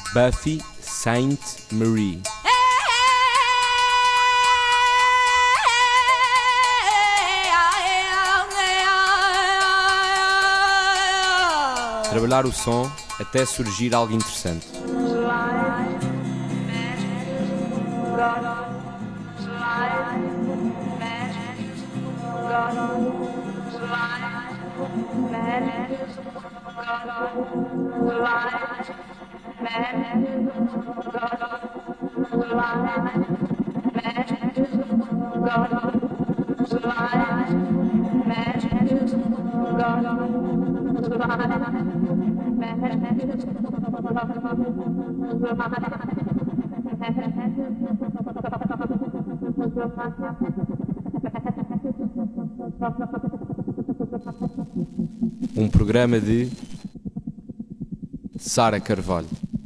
Buffy Sainte-Marie. Trabalhar o som até surgir algo interessante. Um programa de Sara Carvalho.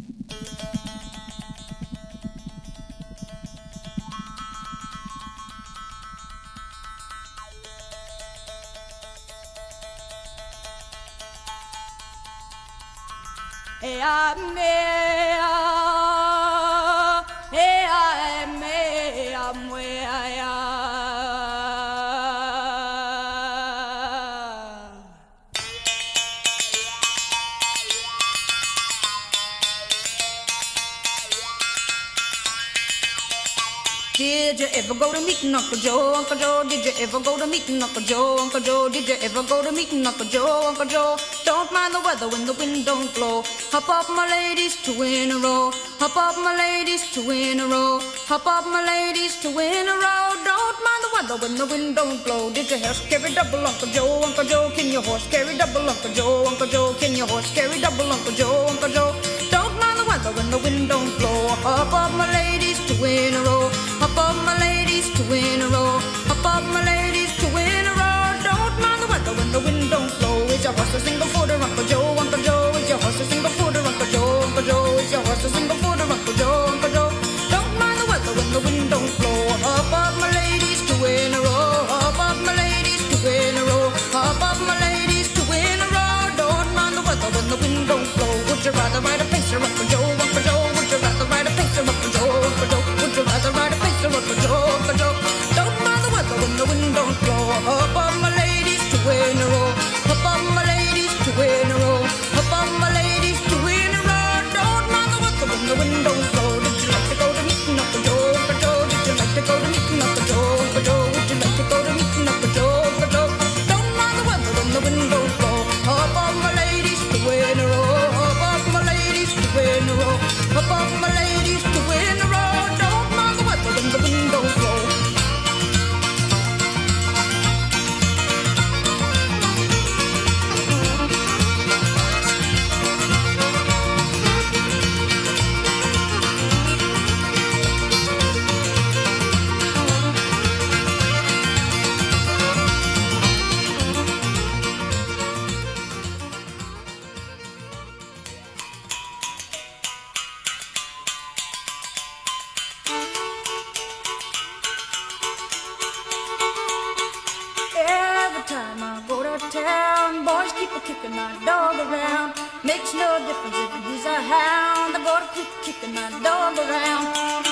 Did you ever go to meet Uncle Joe, Uncle Joe? Did you ever go to meet Uncle Joe, Uncle Joe? Did you ever go to meet Uncle Joe, Uncle Joe? Don't mind the weather when the wind don't blow. Hop up, my ladies, two in a row. Hop up, my ladies, two in a row. Hop up, my ladies, two in a row. Don't mind the weather when the wind don't blow. Did your horse carry double, Uncle Joe, Uncle Joe? Can your horse carry double, Uncle Joe, Uncle Joe? Can your horse carry double, Uncle Joe, Uncle Joe? Don't mind the weather when the wind don't blow. Hop up, my ladies, two in a row. Hop up, my ladies, two in a row. Hop up, my ladies, two in a row. Don't mind the weather when the wind don't blow. Is your horse a single footer, Uncle Joe, Uncle Joe? Is your horse a single footer, Uncle Joe, Uncle Joe? Is your horse a single footer, Uncle Joe, Uncle Joe? Don't mind the weather when the wind don't blow. Hop up, my ladies, two in a row. Hop up, my ladies, two in a row. Hop up, my ladies, two in a row. Don't mind the weather when the wind don't blow. Would you rather ride a pacer, Uncle Joe, Uncle Joe? Would you rather ride a pacer, Uncle Joe, Uncle Joe? Would you rather ride a pacer, Uncle Joe, Uncle Joe? Don't mind the weather when the wind don't blow. Hop up, my ladies, two in a row. Hop up, my ladies, two in a row. Hop up, my ladies, two in a row. Don't mind the weather when the wind don't blow. Did you like to go to meeting Uncle Joe, Uncle Joe? Did you like to go to meeting Uncle Joe, Uncle Joe? Would you like to go to meeting Uncle Joe, Uncle Joe? Don't mind the weather when the wind don't blow. Hop up, my ladies, two in a row. Hop up, my ladies, two in a row. Hop up, my ladies, two in a row. Don't mind the weather when the wind don't blow. Every time I go to town, boys keep kicking my dog around. Makes no difference if he's a hound. I gotta keep kicking my dog around.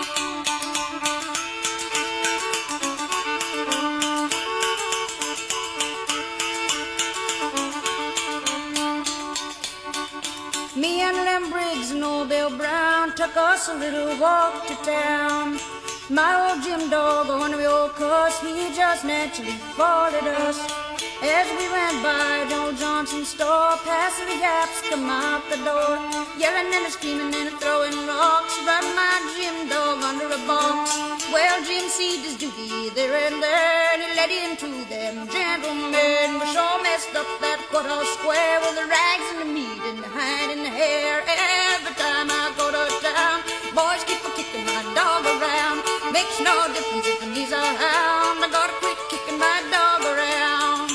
Me and Lem Briggs and old Bill Brown took us a little walk to town. My old Jim dog, a ornery old cuss, he just naturally followed us. As we ran by Joe Johnson's store, passing the yaps come out the door, yelling and screaming and throwing rocks, right my Jim dog under a box. Well, Jim seed his duty there and there, and he led into them gentlemen. We sure messed up that courthouse square with the rags and the meat and the hide and the hair. Every time I go to town, boys keep kicking my dog around. Makes no difference if he's a hound. I gotta quit kicking my dog around.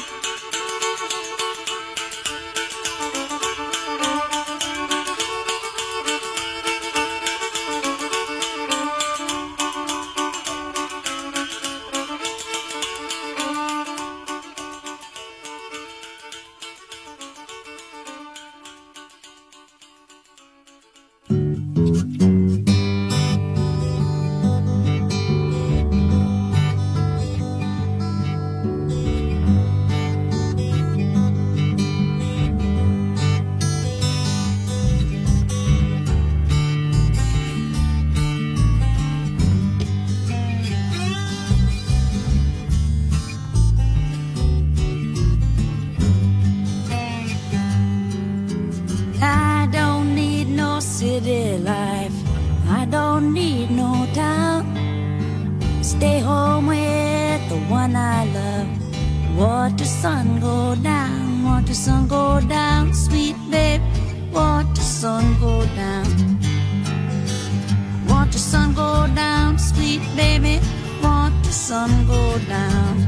don't need no town. Stay home with the one I love. Watch the sun go down, watch the sun go down, sweet babe. Watch the sun go down. Watch the sun go down, sweet baby. Watch the sun go down.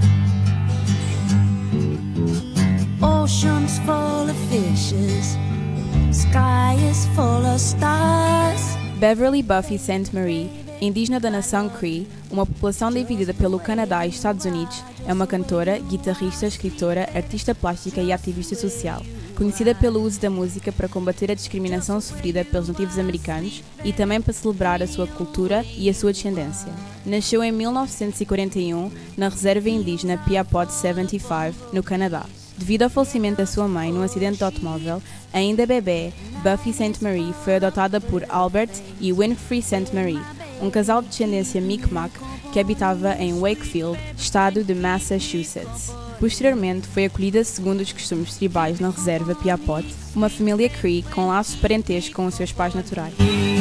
Ocean's full of fishes, sky is full of stars. Beverly Buffy St. Marie, indígena da nação Cree, uma população dividida pelo Canadá e Estados Unidos, é uma cantora, guitarrista, escritora, artista plástica e ativista social, conhecida pelo uso da música para combater a discriminação sofrida pelos nativos americanos e também para celebrar a sua cultura e a sua descendência. Nasceu em 1941 na reserva indígena Piapot 75, no Canadá. Devido ao falecimento da sua mãe num acidente de automóvel, ainda bebê, Buffy St. Marie foi adotada por Albert e Winfrey St. Marie, um casal de descendência Mi'kmaq que habitava em Wakefield, estado de Massachusetts. Posteriormente, foi acolhida segundo os costumes tribais na reserva Piapot, uma família Cree com laços parentescos com os seus pais naturais.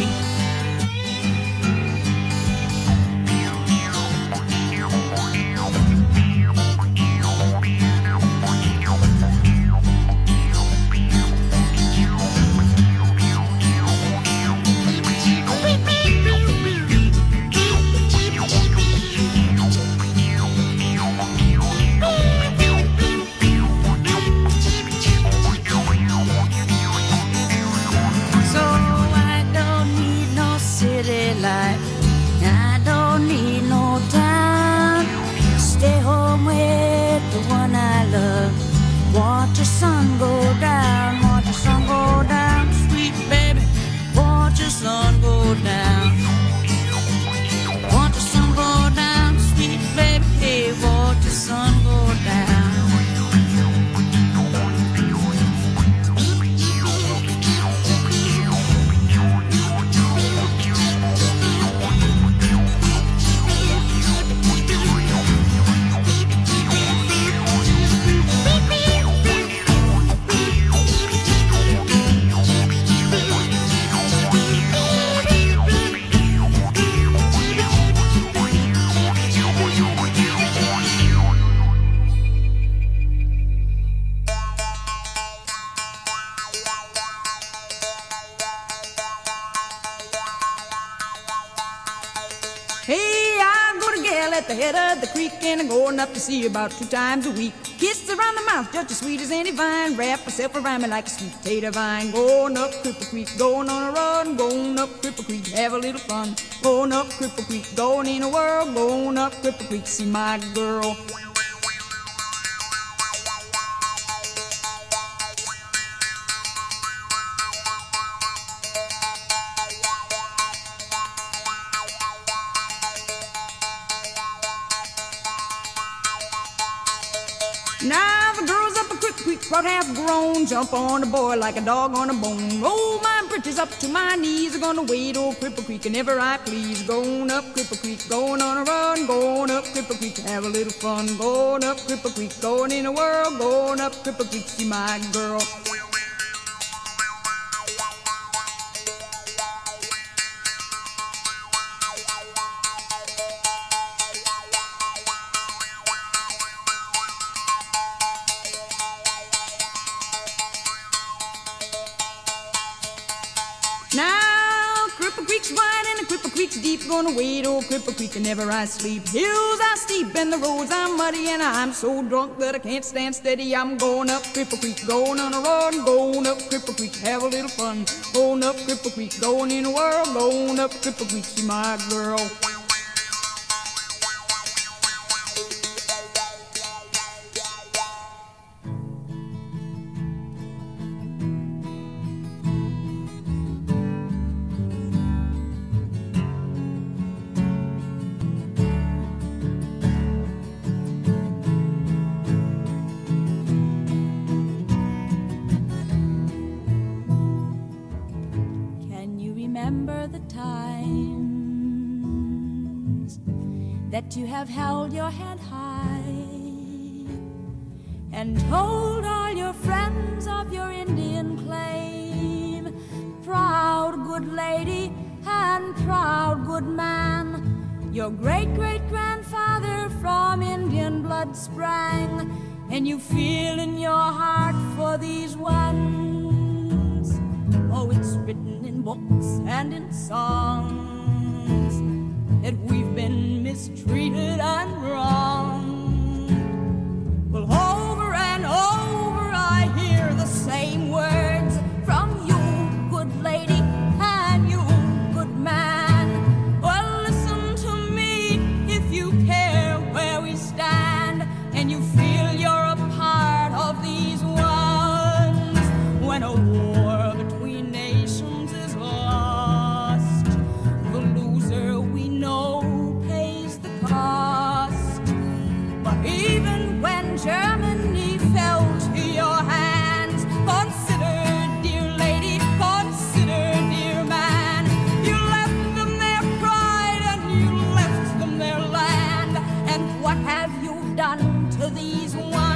Watch the sun go down, watch the sun go down, sweet baby. Watch the sun go down. Watch the sun go down, sweet baby. Hey, watch the sun go down. Hey, I go to gal at the head of the creek, and I'm going up to see her about 2 times a week. Kiss around the mouth just as sweet as any vine. Wrap myself around me like a sweet potato vine. Going up Cripple Creek, going on a run. Going up Cripple Creek, have a little fun. Going up Cripple Creek, going in the world. Going up Cripple Creek, see my girl. Now the girls up a Cripple Creek, about half grown, jump on the boy like a dog on a bone. Roll my britches up to my knees, I'm gonna wade old Cripple Creek whenever I please. Going up Cripple Creek, going on a run, going up Cripple Creek, have a little fun. Going up Cripple Creek, going in the world, going up Cripple Creek, see my girl. Now Cripple Creek's wide and the Cripple Creek's deep. Gonna wade old Cripple Creek whenever I sleep. Hills are steep and the roads are muddy, and I'm so drunk that I can't stand steady. I'm going up Cripple Creek, going on a run. Going up Cripple Creek, have a little fun. Going up Cripple Creek, going in the world. Going up Cripple Creek, see my girl. Remember the times that you have held your head high and told all your friends of your Indian claim. Proud good lady, and proud good man. Your great-great-grandfather from Indian blood sprang, and you feel in your heart for these ones. Oh, it's written in books and in songs that we've been mistreated and wronged. Well, over and over I hear the same words from you, good lady, and you, good man. Well, listen to me if you care where we stand, and you feel you're a part of these ones. When a war between nations is lost, the loser we know pays the cost. But even when Germany fell to your hands, consider, dear lady, consider, dear man, you left them their pride and you left them their land. And what have you done to these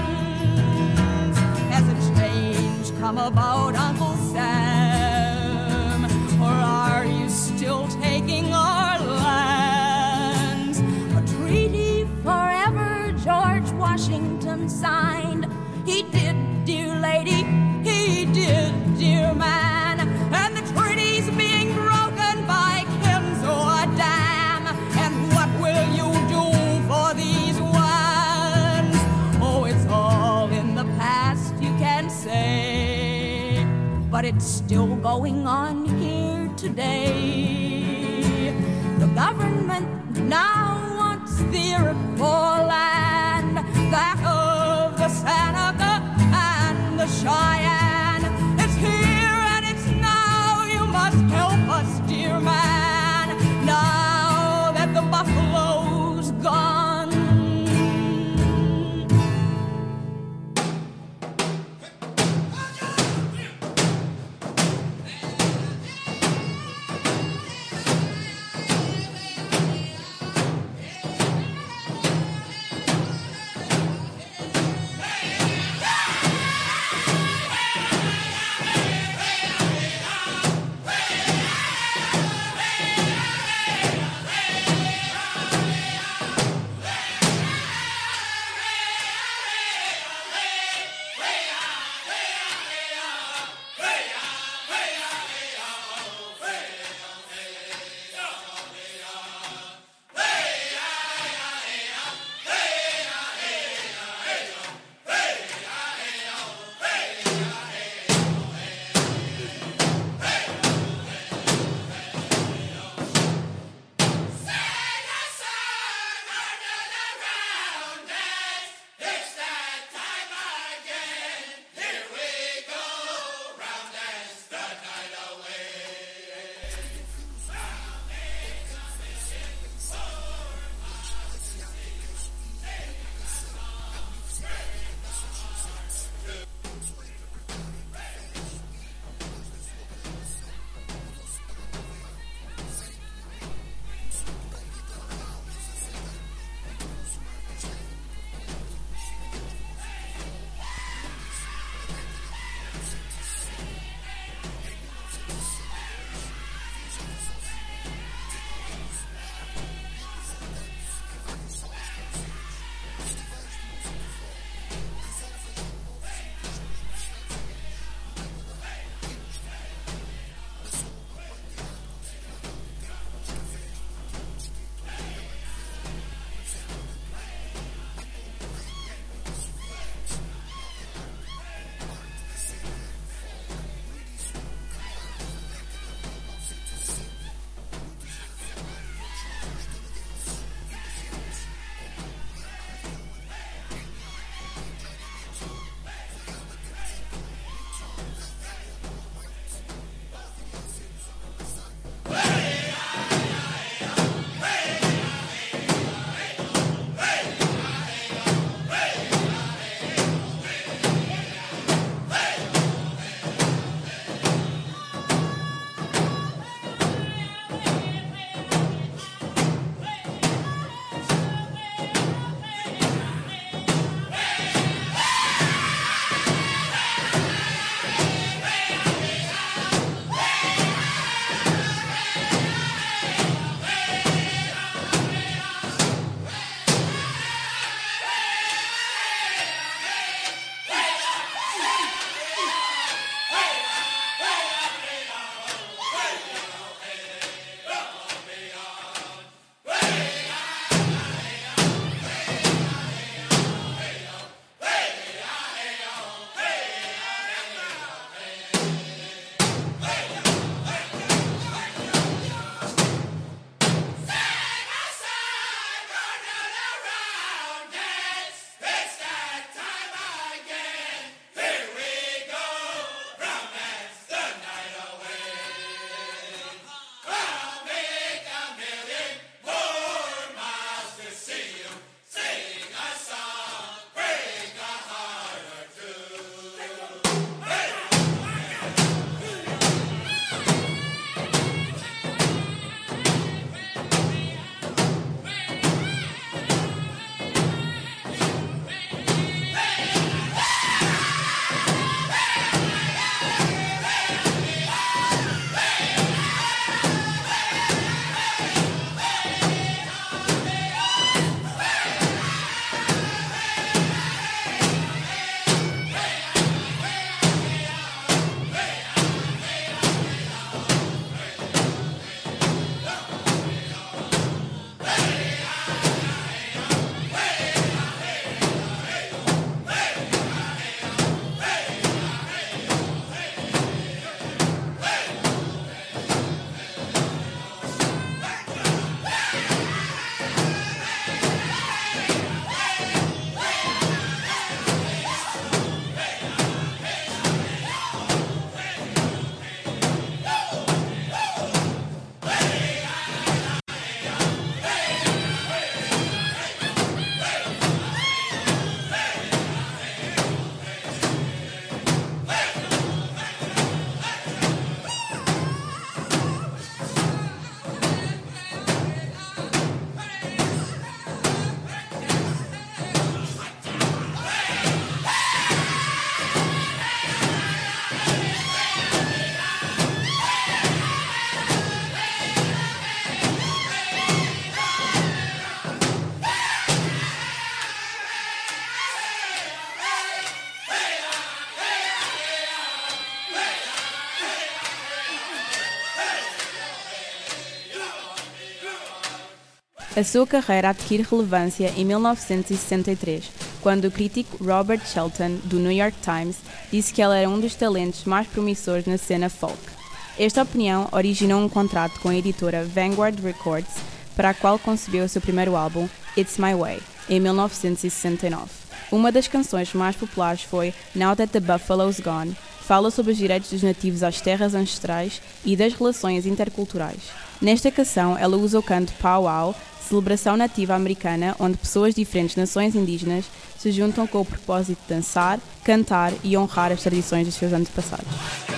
ones? Has a change come about, Uncle Sam? Or are you still taking our lands? A treaty forever George Washington signed. He did, dear lady, he did, dear man. And the treaty's being broken by Kenzoa Dam. And what will you do for these ones? Oh, it's all in the past, you can say, but it's still going on here today. The government now wants the Iroquois land, that of the Seneca and the Cheyenne. It's here and it's now, you must help us, dear man, now that the buffalo's gone. A sua carreira adquire relevância em 1963, quando o crítico Robert Shelton, do New York Times, disse que ela era um dos talentos mais promissores na cena folk. Esta opinião originou um contrato com a editora Vanguard Records, para a qual concebeu o seu primeiro álbum, It's My Way, em 1969. Uma das canções mais populares foi Now That the Buffalo's Gone, fala sobre os direitos dos nativos às terras ancestrais e das relações interculturais. Nesta canção, ela usa o canto Pow Wow, celebração nativa americana onde pessoas de diferentes nações indígenas se juntam com o propósito de dançar, cantar e honrar as tradições dos seus antepassados.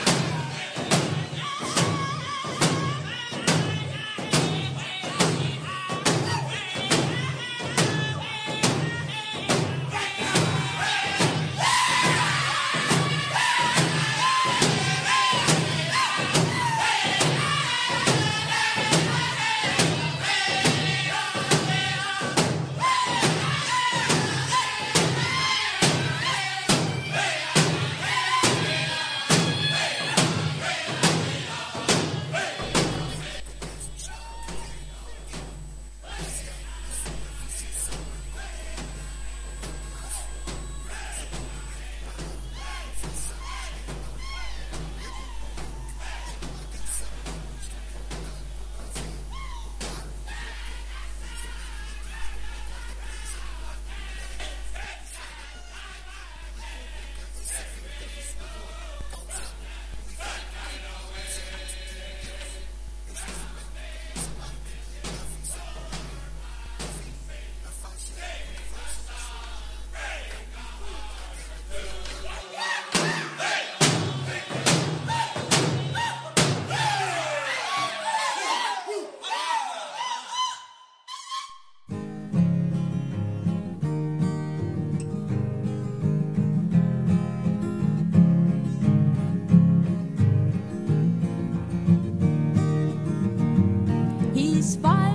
He's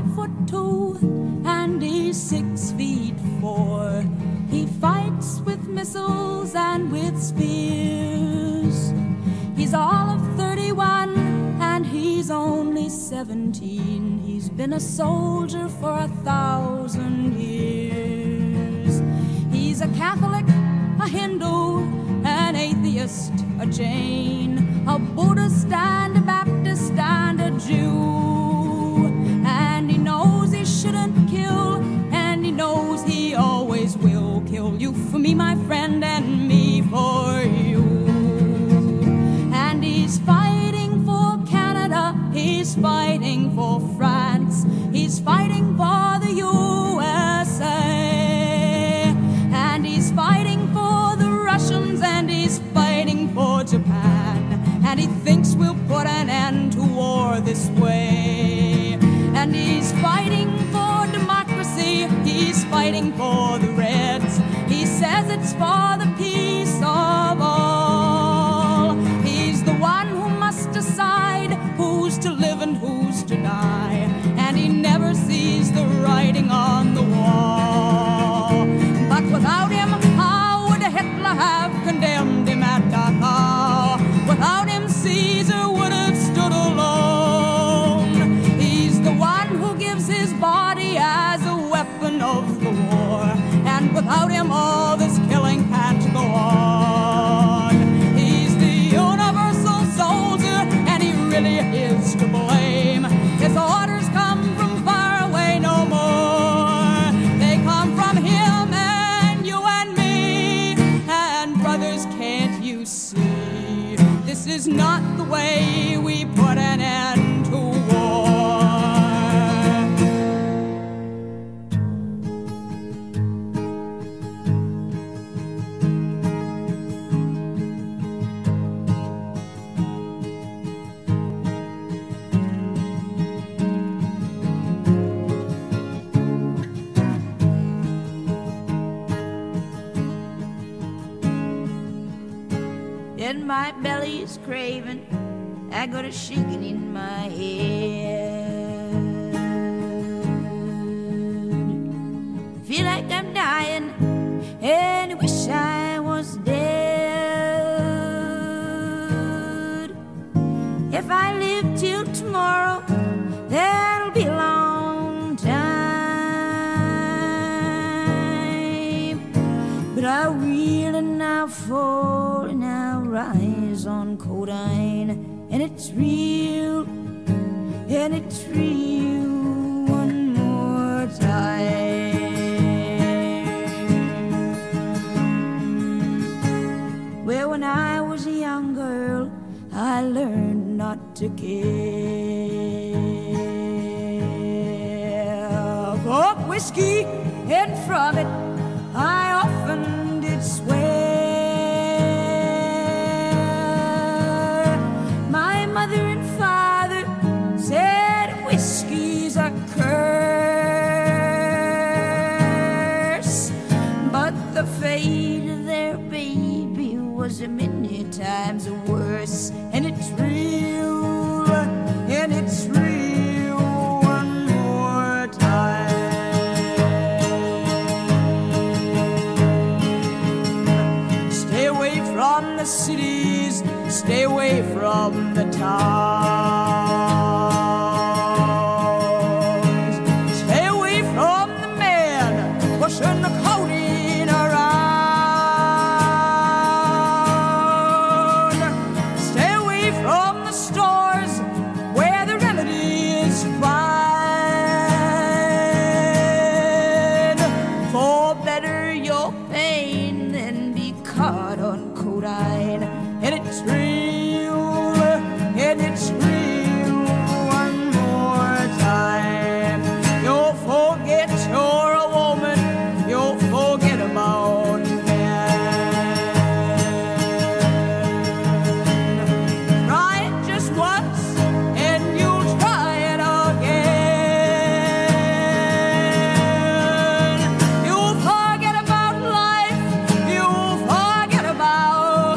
5'2" and he's 6'4". He fights with missiles and with spears. He's all of 31 and he's only 17. He's been a soldier for 1,000 years. He's a Catholic, a Hindu, an atheist, a Jain, a Buddhist and a Baptist and a Jew. And he knows he shouldn't kill, and he knows he always will kill you for me, my friend, and me for you. And he's fighting for Canada, he's fighting for France, he's fighting for the USA. And he's fighting for the Russians, and he's fighting for Japan. And he thinks we'll put an end to war this way. And he's fighting for democracy, he's fighting for the Reds. He says it's for the peace of all. He's the one who must decide who's to live and who's to die. And he never sees the writing on the wall. But without him, how would Hitler have condemned him at Dachau? Without him, Caesar would have stood alone. He's the one who gives his body as a weapon of the war. And without him, all this killing can't go on. He's the universal soldier, and he really is to blame. His orders come from far away no more. They come from him and you and me. And brothers, can't you see? This is not the way we put an end to war. And my belly's craving, I got a shaking in my head. Feel like I'm dying, and I wish I was dead. If I live till tomorrow, that'll be a long time. eyes on codeine, and it's real, and it's real one more time. Well, when I was a young girl, I learned not to care for whiskey, and from it I often did swear. My mother and father said whiskey's a curse, but the fate of their baby was many times worse. And it's real, and it's real one more time. Stay away from the cities, stay away from the towns. Stay away from the men pushing the codeine around. Stay away from the stores where the remedy is fine. For better your pain than be caught on codeine. And it's real, and it's real one more time. You'll forget you're a woman, you'll forget about men. Try it just once, and you'll try it again. You'll forget about life, you'll forget about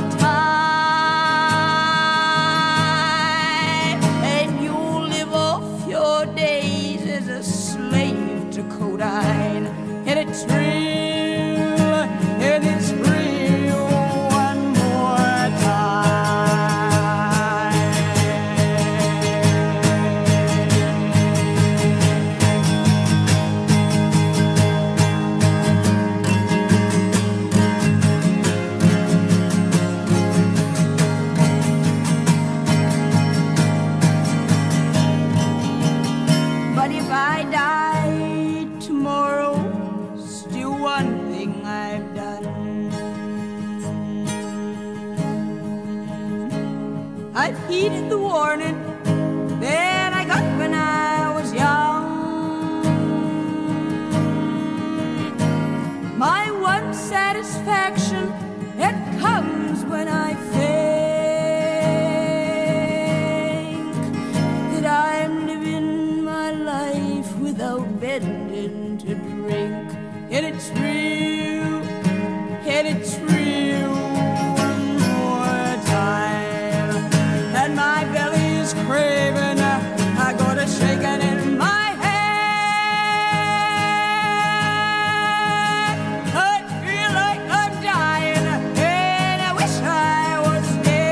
time, and you'll live off your days as a slave to codeine. And it's real, and it's real one more time. But if I die tomorrow, still one thing I've done. I've heeded the warning that I got when I was young. My one satisfaction, it comes when I think that I'm living my life without bending to drink. And it's real, and it's real one more time. And my belly's craving, I got a shaking in my head. I feel like I'm dying, and I wish I was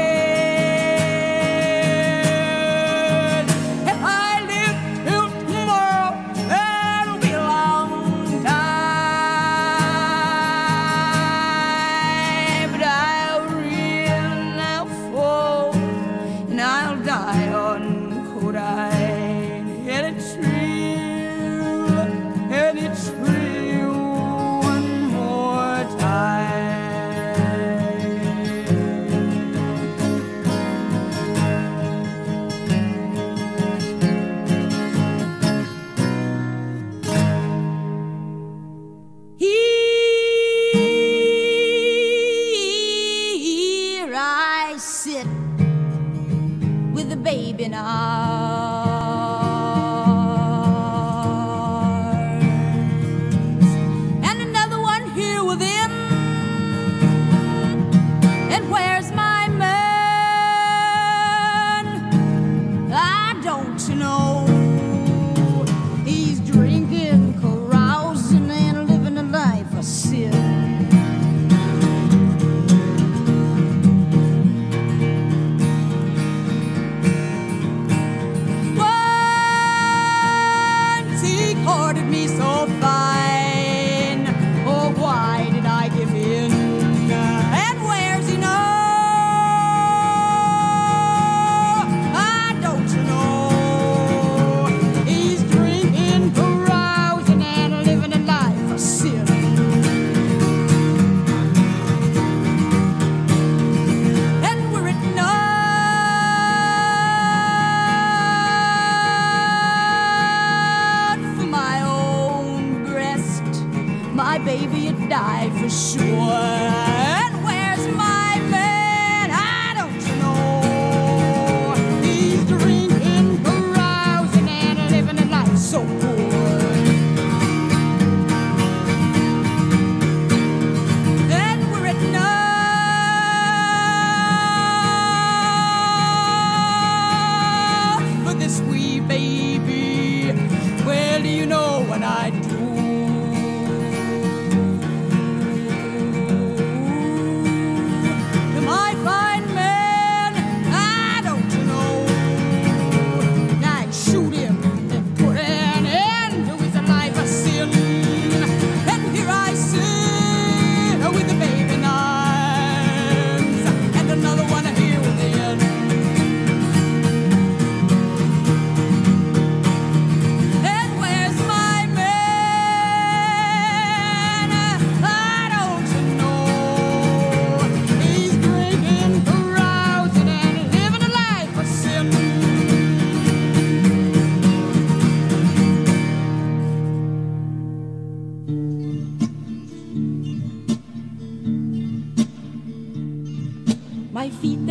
dead. If I live till tomorrow, that'll be a long time. But I'll reel now fall, and I'll die on codeine. And it's real, and it's real one more time. Here I sit with a baby in arms, and another one here within. And where's my man? I don't know. He's drinking, carousing, and living a life of sin.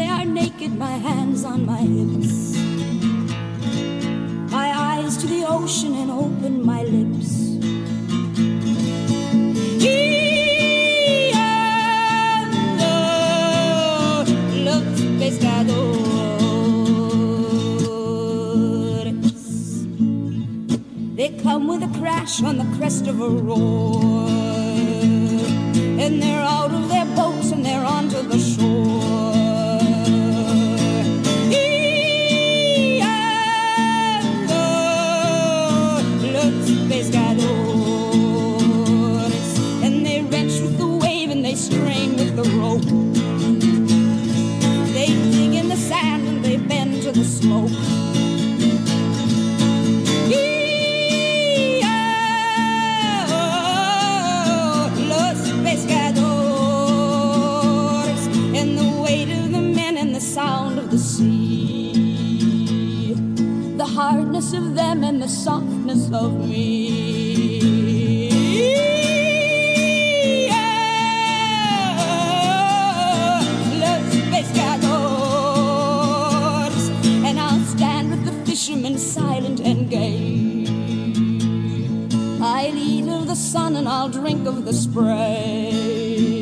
they are naked, my hands on my hips. My eyes to the ocean and open my lips. Los pescadores, they come with a crash on the crest of a roar, and they're out of their boats and they're onto the shore. Los pescadores, and they wrench with the wave and they strain with the rope. They dig in the sand and they bend to the smoke. Sound of the sea, the hardness of them and the softness of me. Los pescadores, and I'll stand with the fishermen silent and gay. I'll eat of the sun and I'll drink of the spray.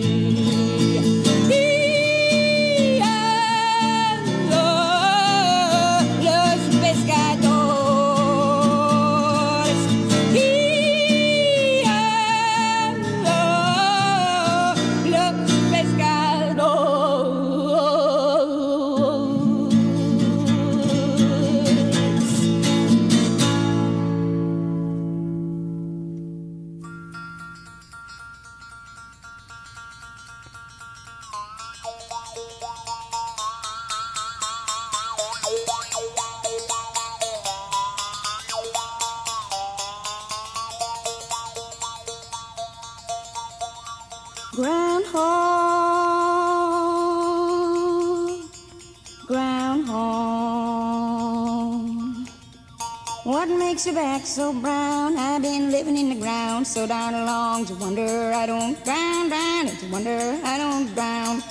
What makes your back so brown? I've been living in the ground so darn long. To wonder I don't drown, drown. To wonder I don't drown.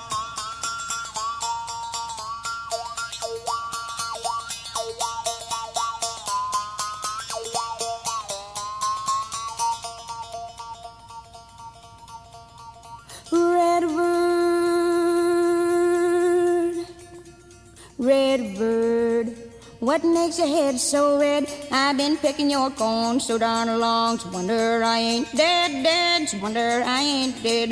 Red bird, what makes your head so red? I've been picking your corn so darn long. To wonder I ain't dead, dead. To wonder I ain't dead.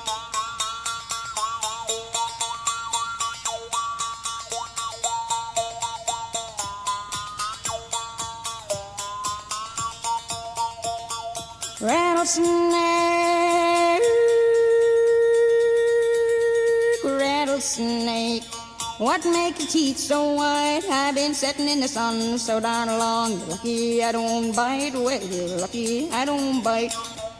Rattlesnake, rattlesnake, what makes your teeth so white? I've been sitting in the sun so darn long. You're lucky I don't bite. Well, you're lucky I don't bite.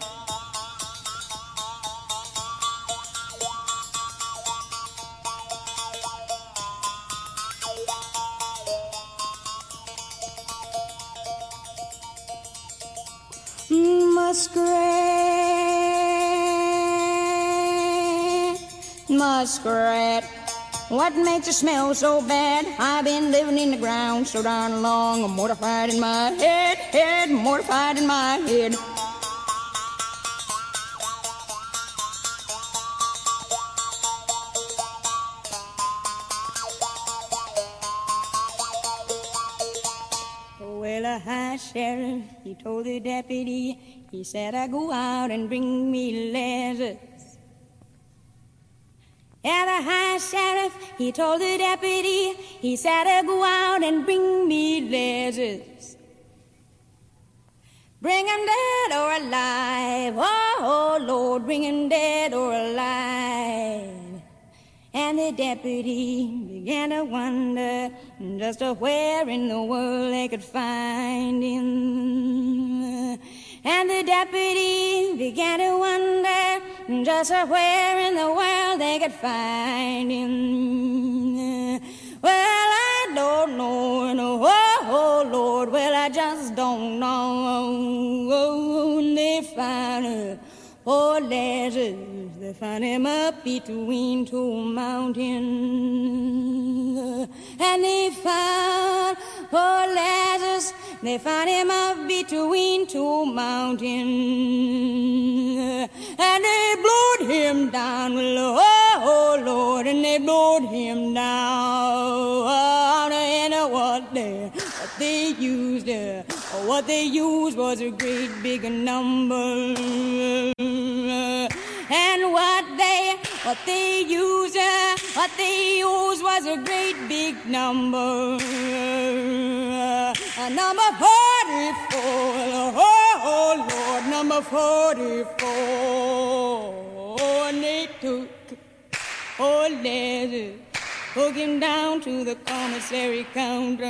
Muskrat, muskrat, what makes you smell so bad? I've been living in the ground so darn long. I'm mortified in my head, mortified in my head. Well, a high sheriff, he told the deputy, he said, I go out and bring me letters. Yeah, the high sheriff, he told the deputy, he said, I go out and bring me letters. Bring 'em dead or alive, oh, Lord, bring 'em dead or alive. And the deputy began to wonder just where in the world they could find him. And the deputy began to wonder just where in the world they could find him. Well, I don't know, oh, Lord, well, I just don't know. They found her, oh, letters, they They found him up between two mountains. And they found poor Lazarus. They found him up between two mountains. And they blowed him down, oh Lord, and they blowed him down. And what they used was a great big number. And what they used was a great big number. Number 44, oh Lord, number 44. And they took Lazarus, took him down to the commissary counter.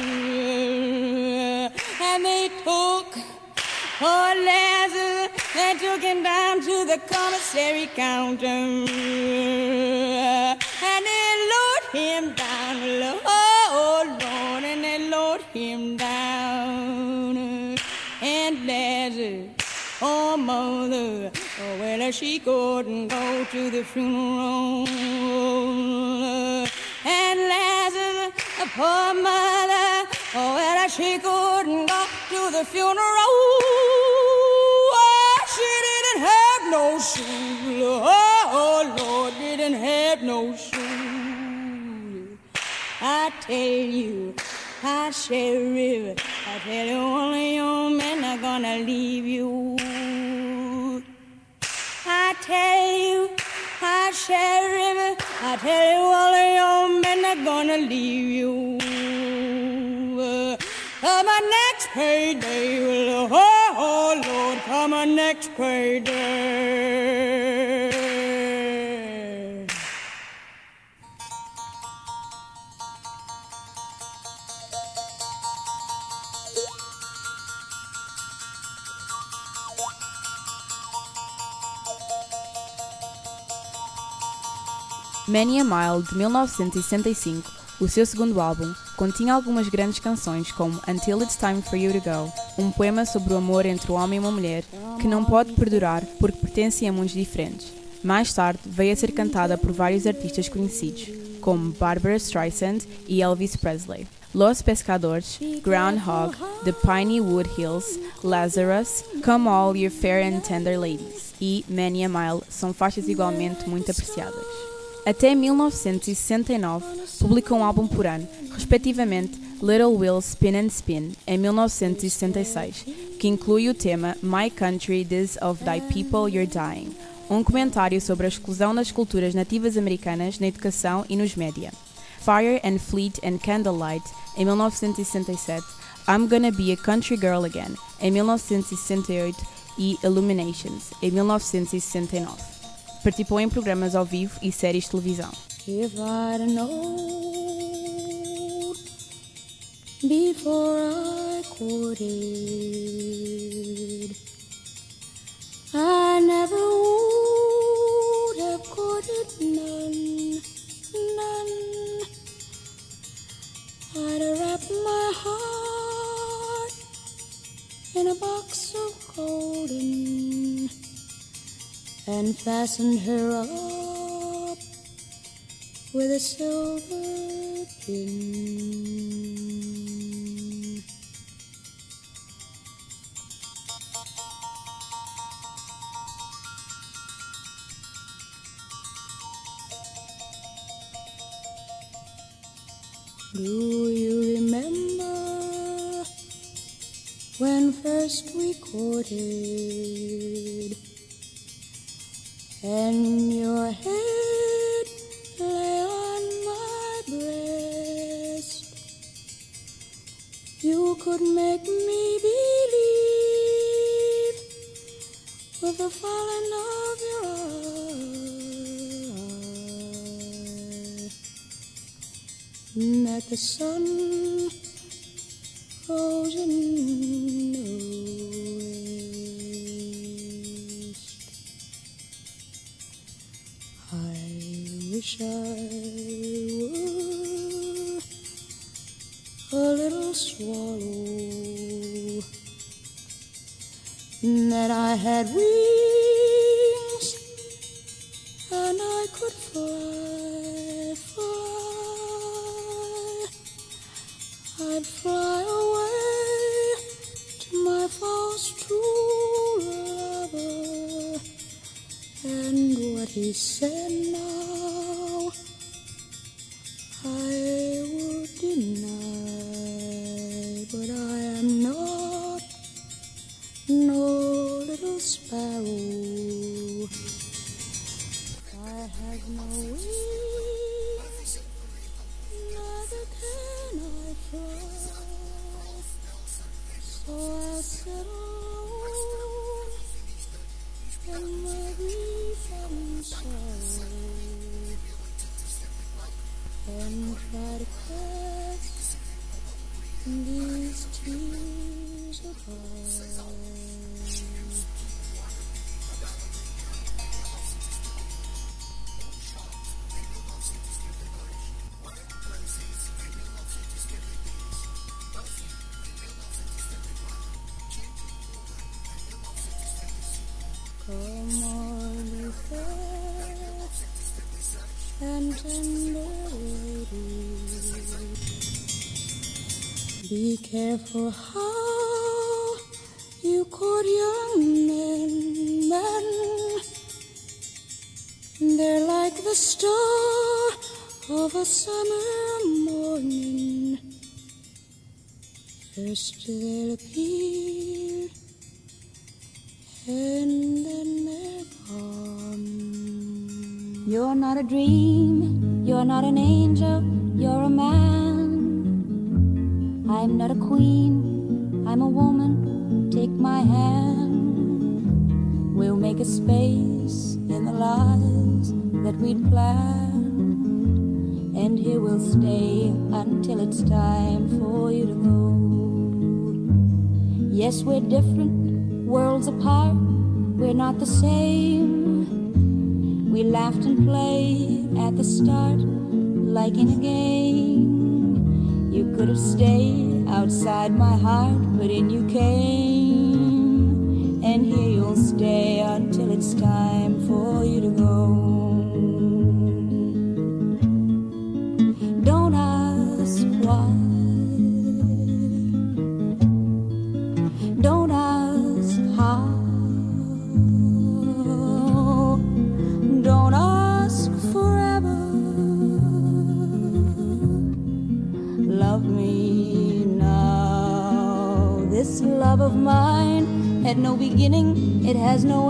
And they took Lazarus, they took him down to the commissary counter. And they lowered him down, oh Lord, and they lowered him down. And Lazarus, oh mother, oh well, she couldn't go to the funeral. And Lazarus, the poor mother, oh well, she couldn't go to the funeral. Oh, she didn't have no shoes. Oh Lord, didn't have no shoes. I tell you, Sheriff, I tell you, only your men are gonna leave you. I tell you, Sheriff, I tell you, only your men are gonna leave you. Come on next payday, oh Lord, come on next payday. Many a Mile, de 1965, o seu segundo álbum, continha algumas grandes canções como Until It's Time for You to Go, um poema sobre o amor entre um homem e uma mulher que não pode perdurar porque pertencem a mundos diferentes. Mais tarde veio a ser cantada por vários artistas conhecidos, como Barbara Streisand e Elvis Presley. Los Pescadores, Groundhog, The Piney Wood Hills, Lazarus, Come All You Fair and Tender Ladies e Many a Mile são faixas igualmente muito apreciadas. Até 1969, publicou um álbum por ano, respectivamente Little Will Spin and Spin, em 1966, que inclui o tema My Country, This of Thy People You're Dying, um comentário sobre a exclusão das culturas nativas americanas na educação e nos média. Fire and Fleet and Candlelight, em 1967, I'm Gonna Be a Country Girl Again, em 1968, e Illuminations, em 1969. Participou em programas ao vivo e séries de televisão. If I'd known before I courted, I never would have courted none. I'd have wrapped my heart in a box of golden and fastened her up with a silver pin. Do you remember when first we courted? And your head lay on my breast. You could make me believe with the falling of your eye that the sun rose in the west. I wish I were a little swallow, that I had wings I'd fly away to my false true lover, and what he said now I would deny, but I am not no little sparrow. I have no wings, neither can I fly, so I sit alone in my grief and sorrow, and try to catch these tears apart. Come on, you fair and tender lady, be careful how you court young men. They're like the star of a summer morning. First they'll appear, and then they're gone. You're not a dream, you're not an angel, you're a man. I'm not a queen, I'm a woman, take my hand. We'll make a space in the lives that we'd planned, and here we'll stay until it's time for you to go. Yes, we're different, worlds apart, we're not the same. We laughed and played at the start like in a game. You could have stayed outside my heart, but in you came, and here you'll stay until it's time for you to go. Don't ask why, don't ask how, don't ask forever. Love me now. This love of mine had no beginning, it has no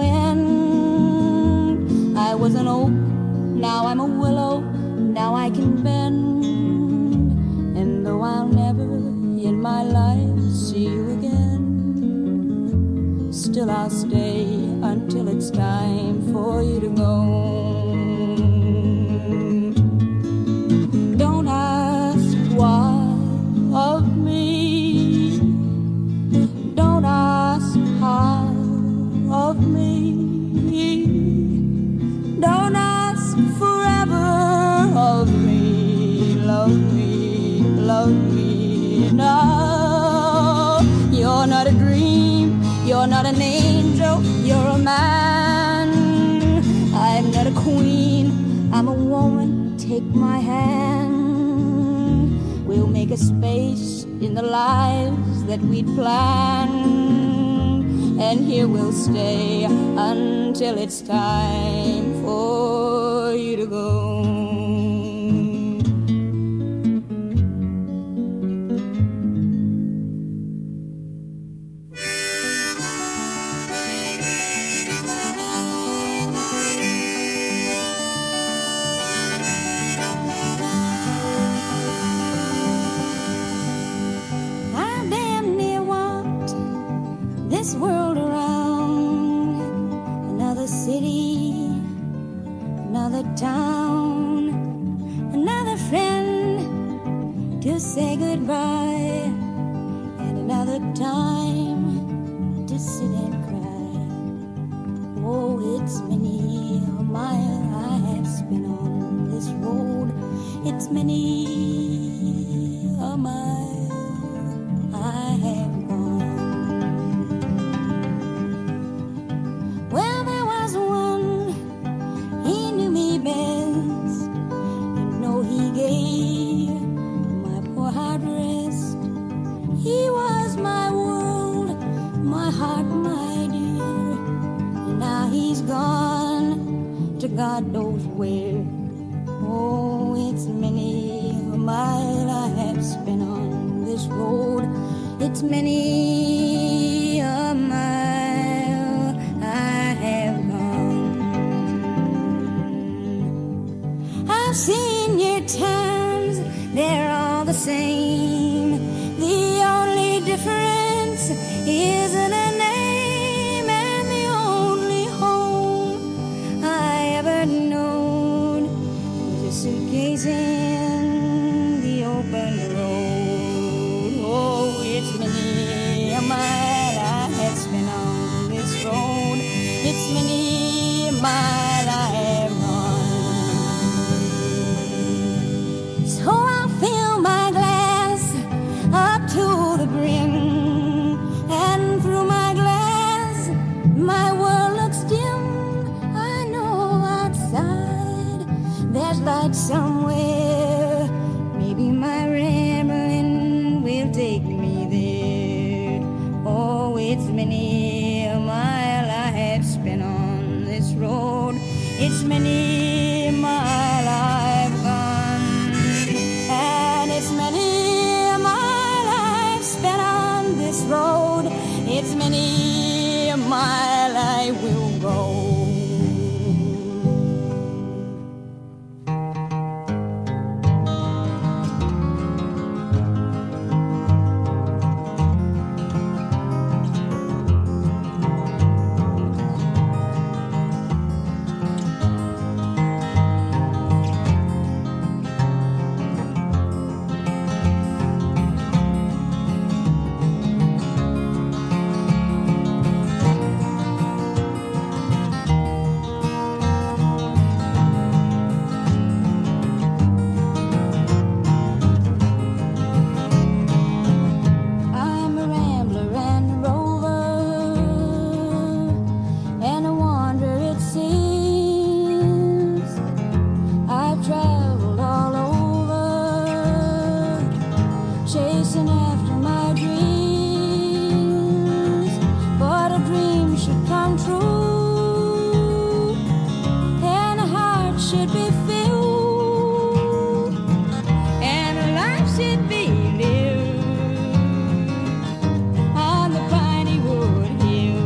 end. I was an oak, now I'm a willow, now I can bend. And though I'll never in my life see you again, still I'll stay until it's time for you to go. Don't ask why of me, don't ask how of me, don't ask forever of me. Love me, love me now. You're not a dream, you're not an angel, you're a man. I'm not a queen, I'm a woman, take my hand. We'll make a space in the lives that we'd planned, and here we'll stay until it's time for you to go. This world around, another city, another town, another friend to say goodbye, and another time to sit and cry. Oh, it's many a mile I have spent on this road, it's many a mile I have gone. Well, there was one, he knew me best. You know he gave my poor heart rest. spent on this road. It's many a mile I have gone. I've seen your times, they're all the same. The only difference is in a name, and the only home I ever known was a suitcase in the open road. Oh, it's many a mile I have spent on this road. It's many a mile I have run. So I'll fill my glass up to the brim, and through my glass my world looks dim. I know outside there's light somewhere. Maybe my rambling will take me there. Oh, it's many a mile I have spent on this road. It's many a mile I've gone, and it's many a mile I've spent on this road. It's many a mile I will go. I'm a rambler and a rover, and a wanderer it seems. I've traveled all over, chasing after my dreams. But a dream should come true, and a heart should be filled, and a life should be lived on the piney wood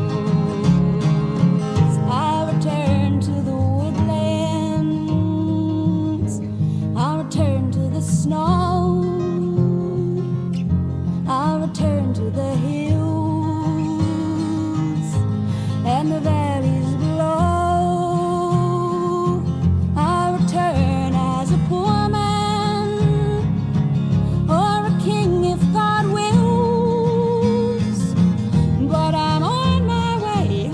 hills. I'll return to the woodlands, I'll return to the snow, I'll return to the hills and the valleys below. I'll return as a poor man or a king if God wills, but I'm on my way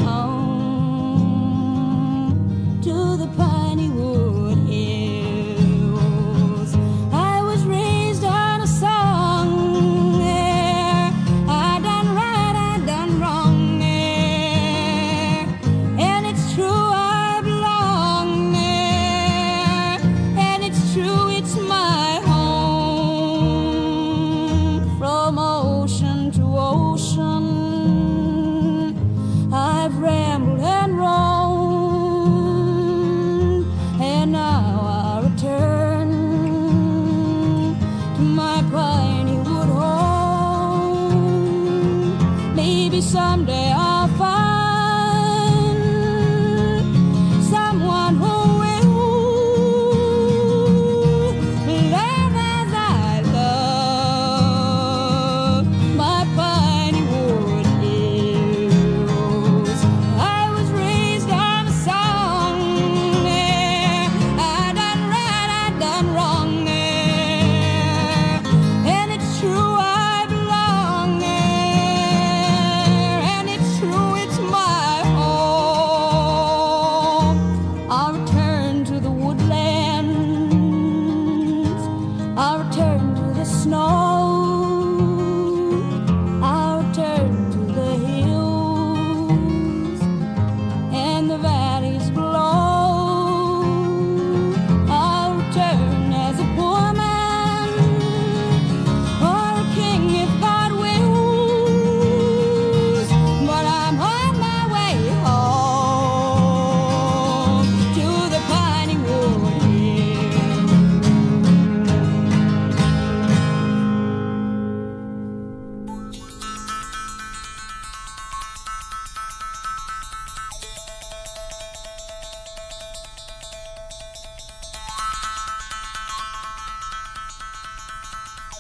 home to the piney wood hills. I was raised on a song there. I done right, I done wrong there, and it's true I belong there, and it's true it's my home. From ocean to ocean I've rambled and roamed, and now I return to my piney wood home. Maybe someday I'll find someone who will love as I love my piney wood hills. I was raised on a song there. I done right, I done wrong there, and it's true I belong there, and it's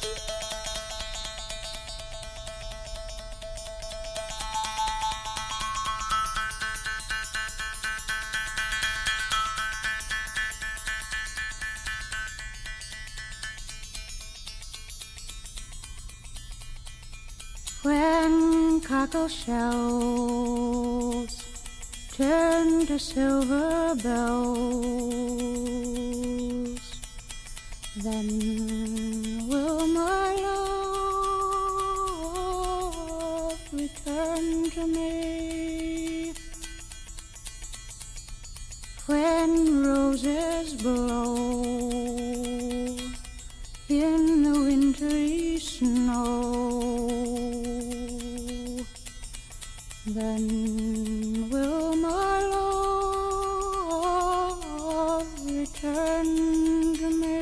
When cockle shells turn to silver bells, then will my love return to me. When roses blow in the wintry snow, then will my love return to me.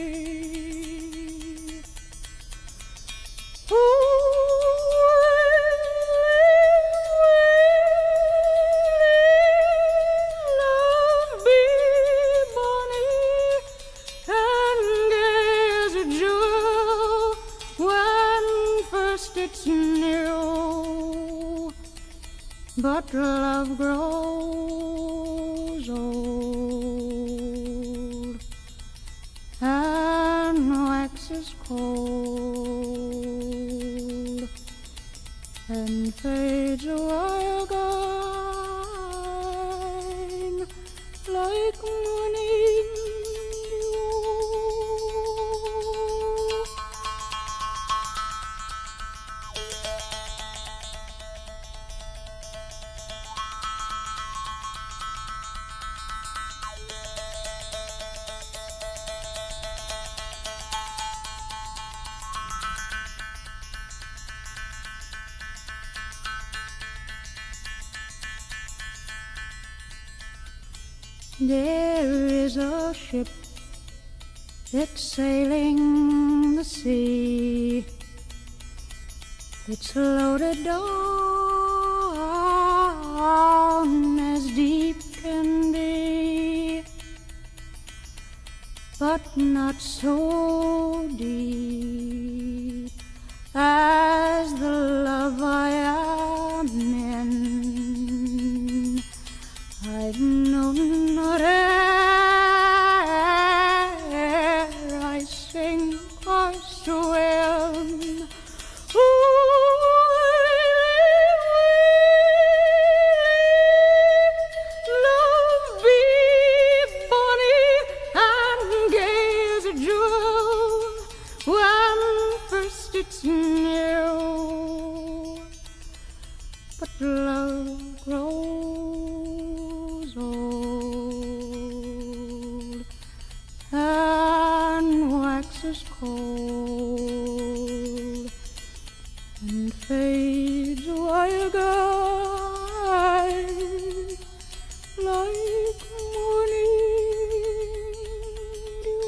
Love be bonny and gay as a jewel when first it's new. But love grows old and waxes cold and fades a while gone like morning dew. There is a ship that's sailing the sea. It's loaded down as deep can be, but not so deep as the love I am in. I know not ere I sing or swim. Love be bonny and gay as a jewel when first it's new, but love grows old and waxes cold and fades a while gone like morning dew.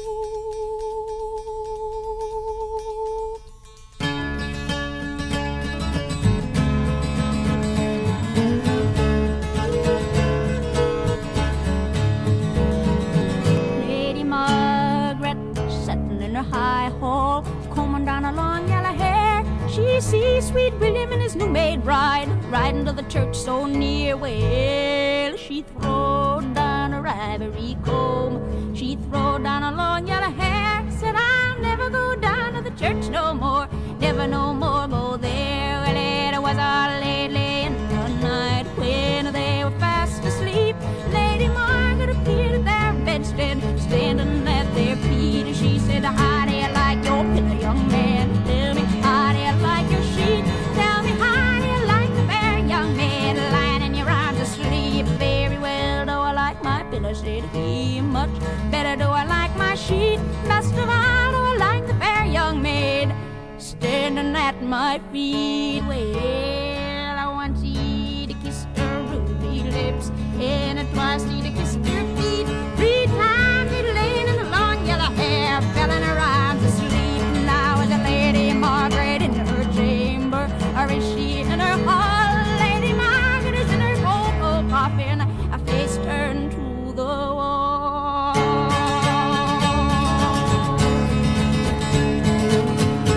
Lady Margaret sitting in her high hall, combing down her long yellow hair. She sees sweet William and his new maid bride riding to the church so near. Well, she throwed down her ivory comb, she throwed down her long yellow hair. Said, I'll never go down to the church no more, never no more go there. Well, it was a lady in the night when they were fast asleep. Lady Margaret appeared at their bedstead, standing at their feet. And she said, how do you like your pillow, young man? Tell me, how do you like your sheet? Tell me, how do you like the fair young man lying in your arms asleep? Very well, do I like my pillow, said he. Much better do I like my sheet. Best of all, do I like the fair young maid standing at my feet. Well, I want you to kiss her ruby lips, and twice you to kiss her feet. 3 times he laid in the long yellow hair, fell in her arms asleep. Now is the Lady Margaret in her chamber, or is she in her hall? Lady Margaret is in her cocoa coffin, a face turned to the wall.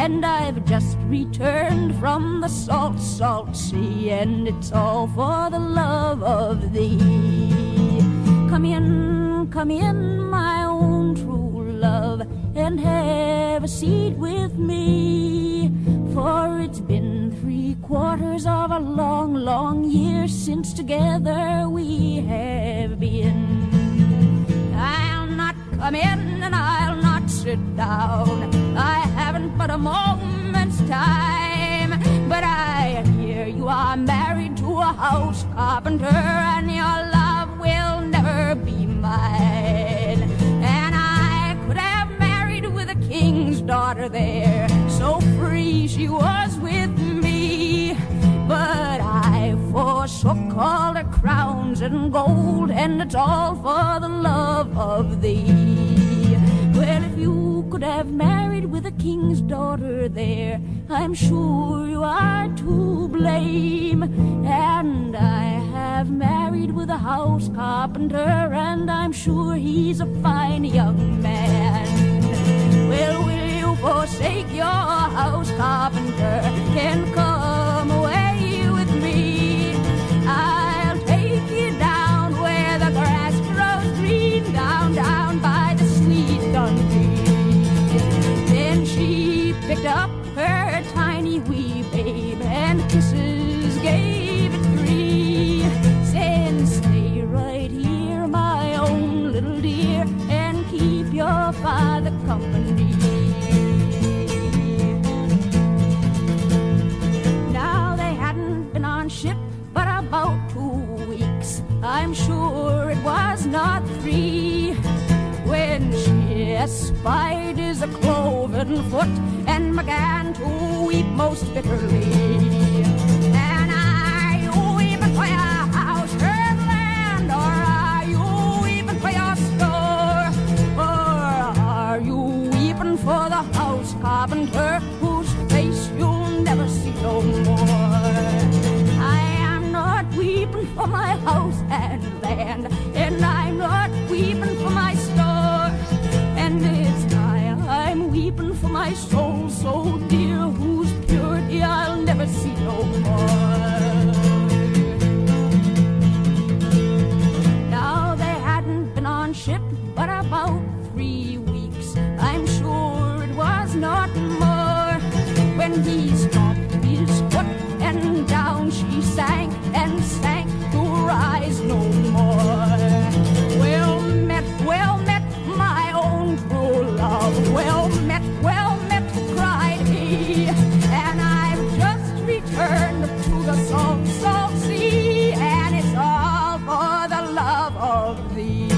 and I've just returned from the salt, salt sea, and it's all for the love of thee. Come in, my own true love, and have a seat with me, for it's been 3/4 of a long, long year since together we have been. I'll not come in and I'll not sit down, I haven't but a moment's time, but I hear you are married to a house carpenter, and your love will never be mine. And I could have married with a king's daughter there, so free she was with me, but I forsook all her crowns and gold, and it's all for the love of thee. Well, if you could have married with a king's daughter there, I'm sure you are to blame. And I have married with a house carpenter, and I'm sure he's a fine young man. Well, will you forsake your house carpenter and come away with me? I'll take you down where the grass grows green, down, down by the sleet Dundee. Then she picked up her tiny wee babe, and kisses gave it 3, saying, stay right here, my own little dear, and keep your father company. Now they hadn't been on ship but about 2 weeks, I'm sure it was not 3, when she espied his cloven foot and began to weep most bitterly. And are you weeping for your house, her land, or are you weeping for your store? Or are you weeping for the house carpenter whose face you'll never see no more? I am not weeping for my house and land, and I'm not weeping for my store, and it's I'm weeping for my soul so dear, whose purity I'll never see no more. Now they hadn't been on ship but about 3 weeks, I'm sure it was not more, when he stopped his foot and down she sank and sank to rise no more. Well met, my own true love, well met, cried he, and I've just returned to the salt, salt sea, and it's all for the love of thee.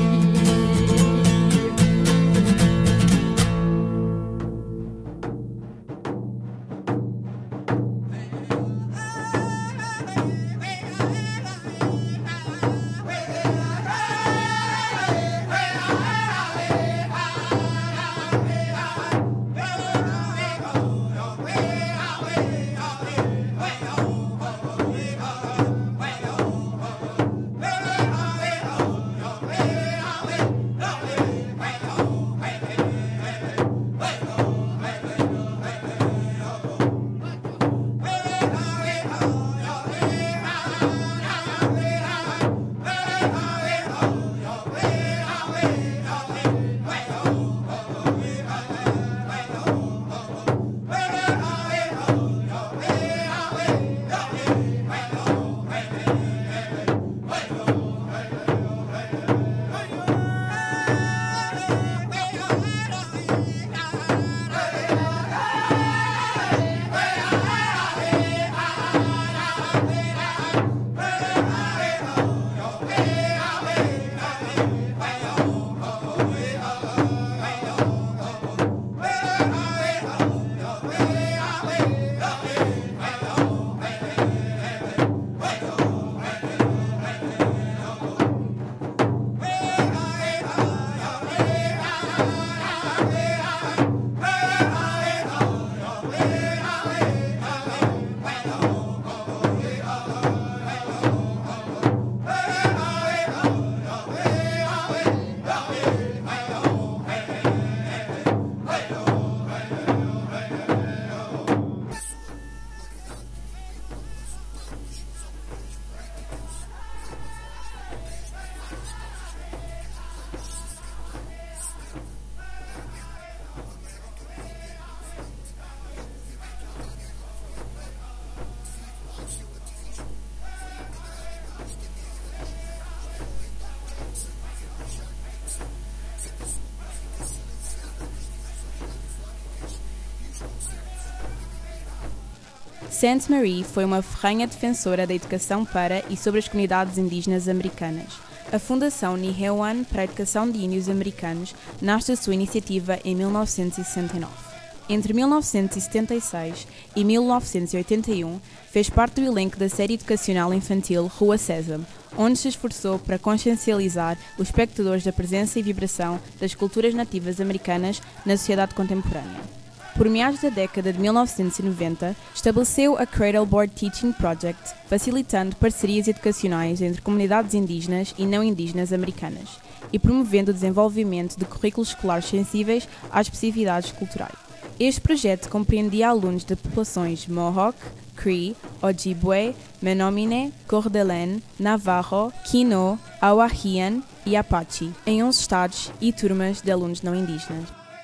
Sainte Marie foi uma ferrenha defensora da educação para e sobre as comunidades indígenas americanas. A Fundação Nihewan para a Educação de Índios Americanos nasce da sua iniciativa em 1969. Entre 1976 e 1981, fez parte do elenco da série educacional infantil Rua Sésamo, onde se esforçou para consciencializar os espectadores da presença e vibração das culturas nativas americanas na sociedade contemporânea. Por meados da década de 1990, estabeleceu a Cradle Board Teaching Project, facilitando parcerias educacionais entre comunidades indígenas e não indígenas americanas, e promovendo o desenvolvimento de currículos escolares sensíveis às especificidades culturais. Este projeto compreendia alunos de populações Mohawk, Cree, Ojibwe, Menominee, Cordelene, Navarro, Quino, Awahian e Apache, em 11 estados e turmas de alunos não indígenas.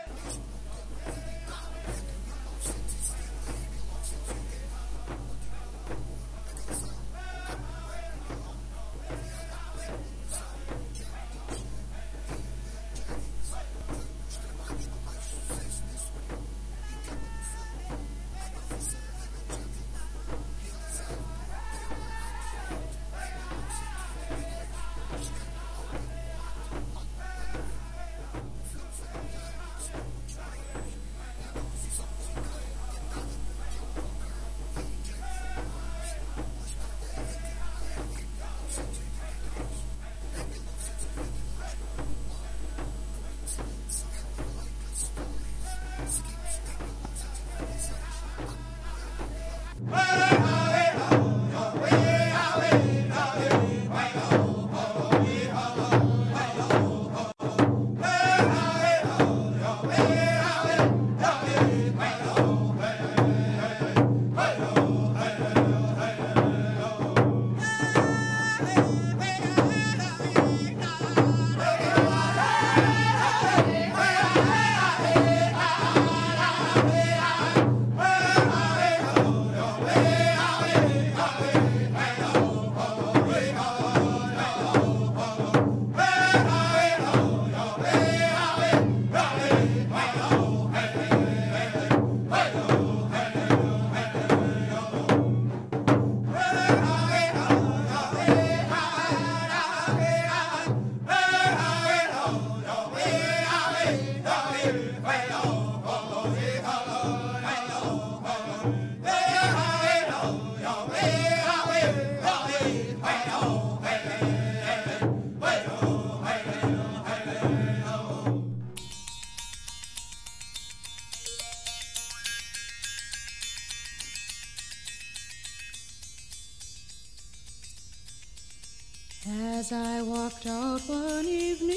As I walked out one evening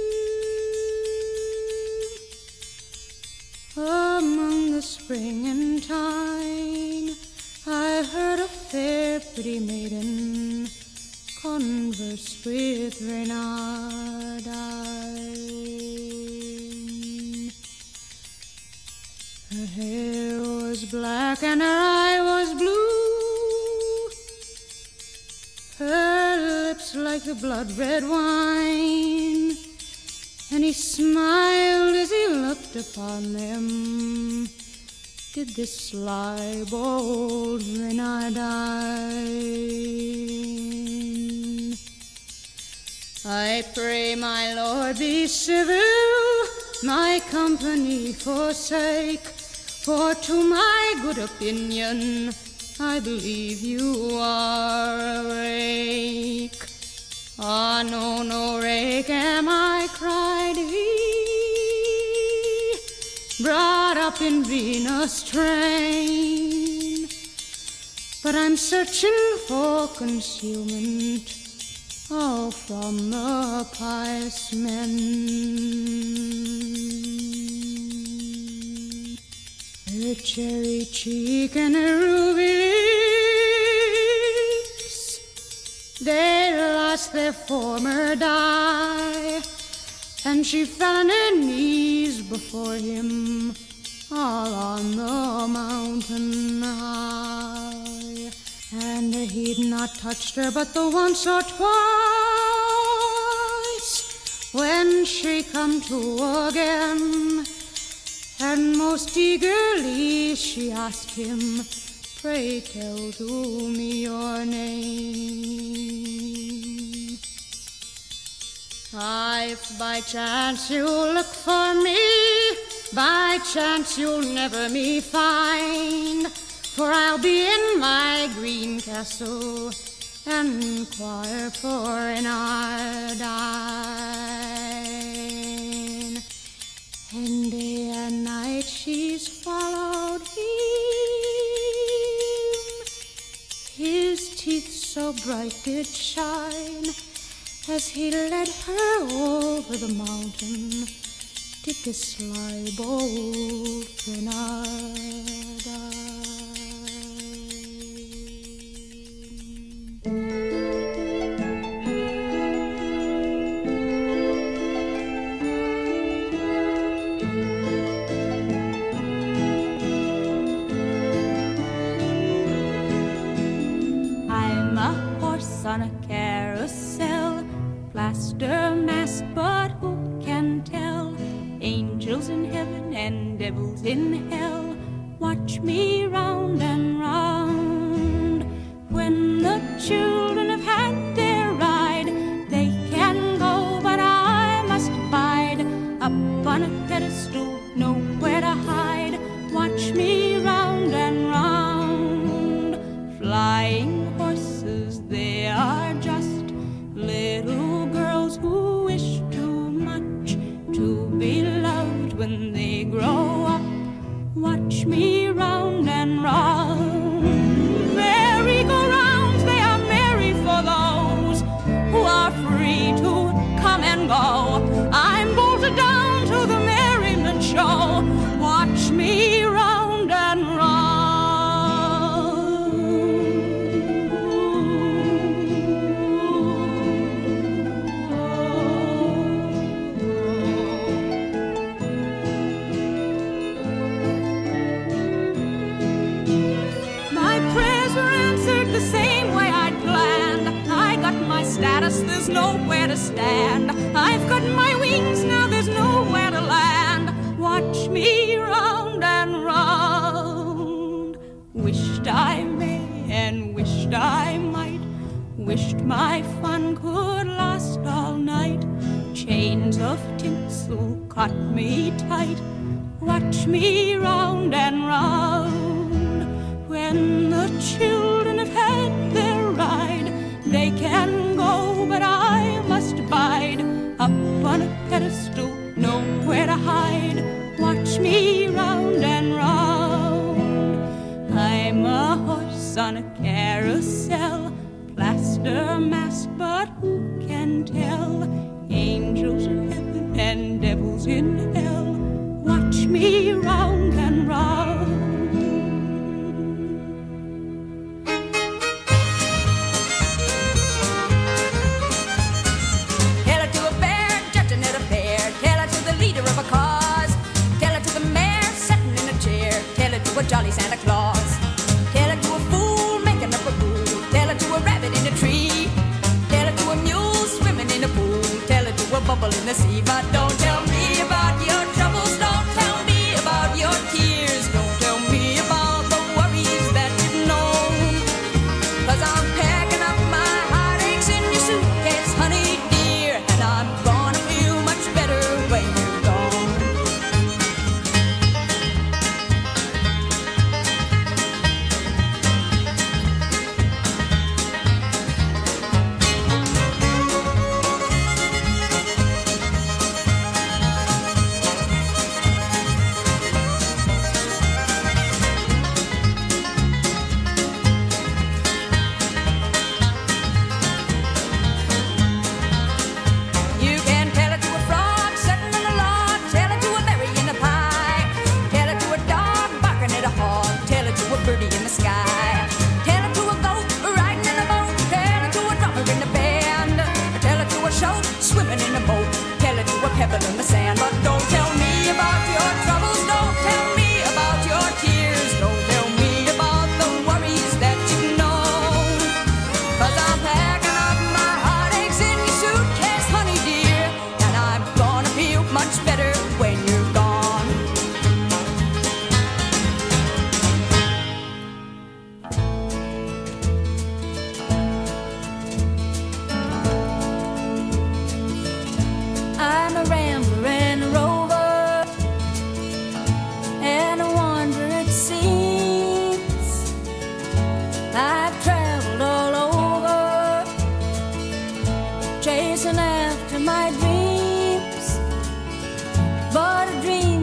among the spring and thyme, I heard a fair pretty maiden converse with Reynardine. Her hair was black and her eye was blue, her lips like the blood-red wine, and he smiled as he looked upon them, did this sly, bold Reynardine. I pray, my lord, be civil, my company forsake, for to my good opinion I believe you are a rake. Ah, no, no rake am I, cried he, brought up in Venus' train, but I'm searching for concealment all from the pious men. Her cherry cheek and her ruby lips, they lost their former dye, and she fell on her knees before him, all on the mountain high. And he'd not touched her but the once or twice, when she come to again, and most eagerly she asked him, Pray tell to me your name. If by chance you look for me, by chance you'll never me find, for I'll be in my green castle and inquire for an Ardine. And day and night she's followed him, his teeth so bright did shine, as he led her over the mountain to this sly bold Grenada. I'm a horse on a carousel, plaster mask, but who can tell? Angels in heaven and devils in hell watch me round and round. When the children have had their ride, they can go, but I must abide up on a pedestal, nowhere to hide. Watch me round and round. Flying horses, they are just little girls who wish too much to be loved when they grow up. Watch me round and round. Merry-go-rounds, they are merry for those who are free to come and go. I'm bolted down to the merriment show. Watch me round and round. Status, there's nowhere to stand. I've got my wings, now there's nowhere to land. Watch me round and round. Wished I may and wished I might, wished my fun could last all night. Chains of tinsel caught me tight. Watch me round and round. When the children have had their ride, they can go, but I must abide up on a pedestal, nowhere to hide. Watch me round and round. I'm a horse on a carousel, plaster mask, but who can tell? Angels in heaven and devils in hell. Watch me round and round. A jolly Santa Claus. Tell it to a fool making up a rule. Tell it to a rabbit in a tree. Tell it to a mule swimming in a pool. Tell it to a bubble in the sea. But don't tell me about your troubles. Don't tell me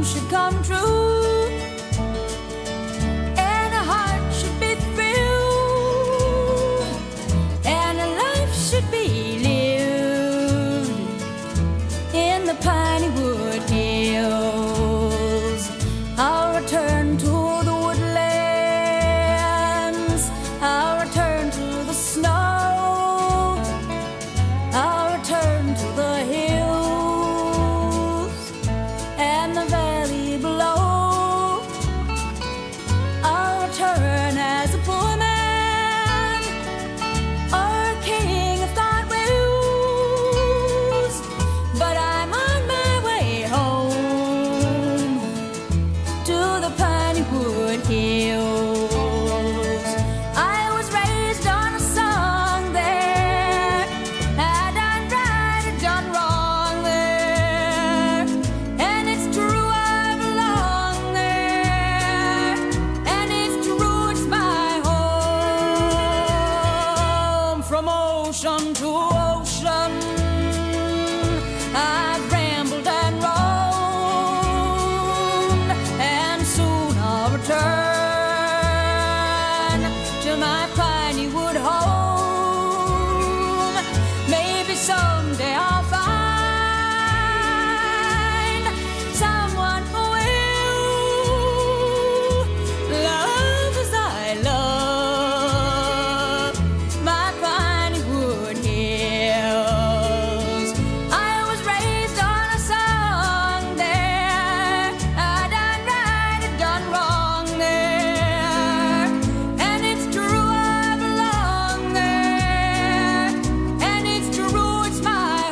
should come true, and a heart should be thrilled, and a life should be lived in the piney wood hills. I'll return to the woodlands, I'll return to the snow, I'll return to the hills and the valley below. I'll return as a poor man or a king if God wills, but I'm on my way home to the piney wood hills. I was raised on a song there, had done right or done wrong there, and it's true I belong there, and it's true it's my home. From ocean to ocean I've rambled and roamed, and soon I'll return to my piney wood home. Maybe someday I'll find someone who will love as I love my piney wood hills. I was raised on a song there, I done right or done wrong there, and it's true I belong there, and it's true it's my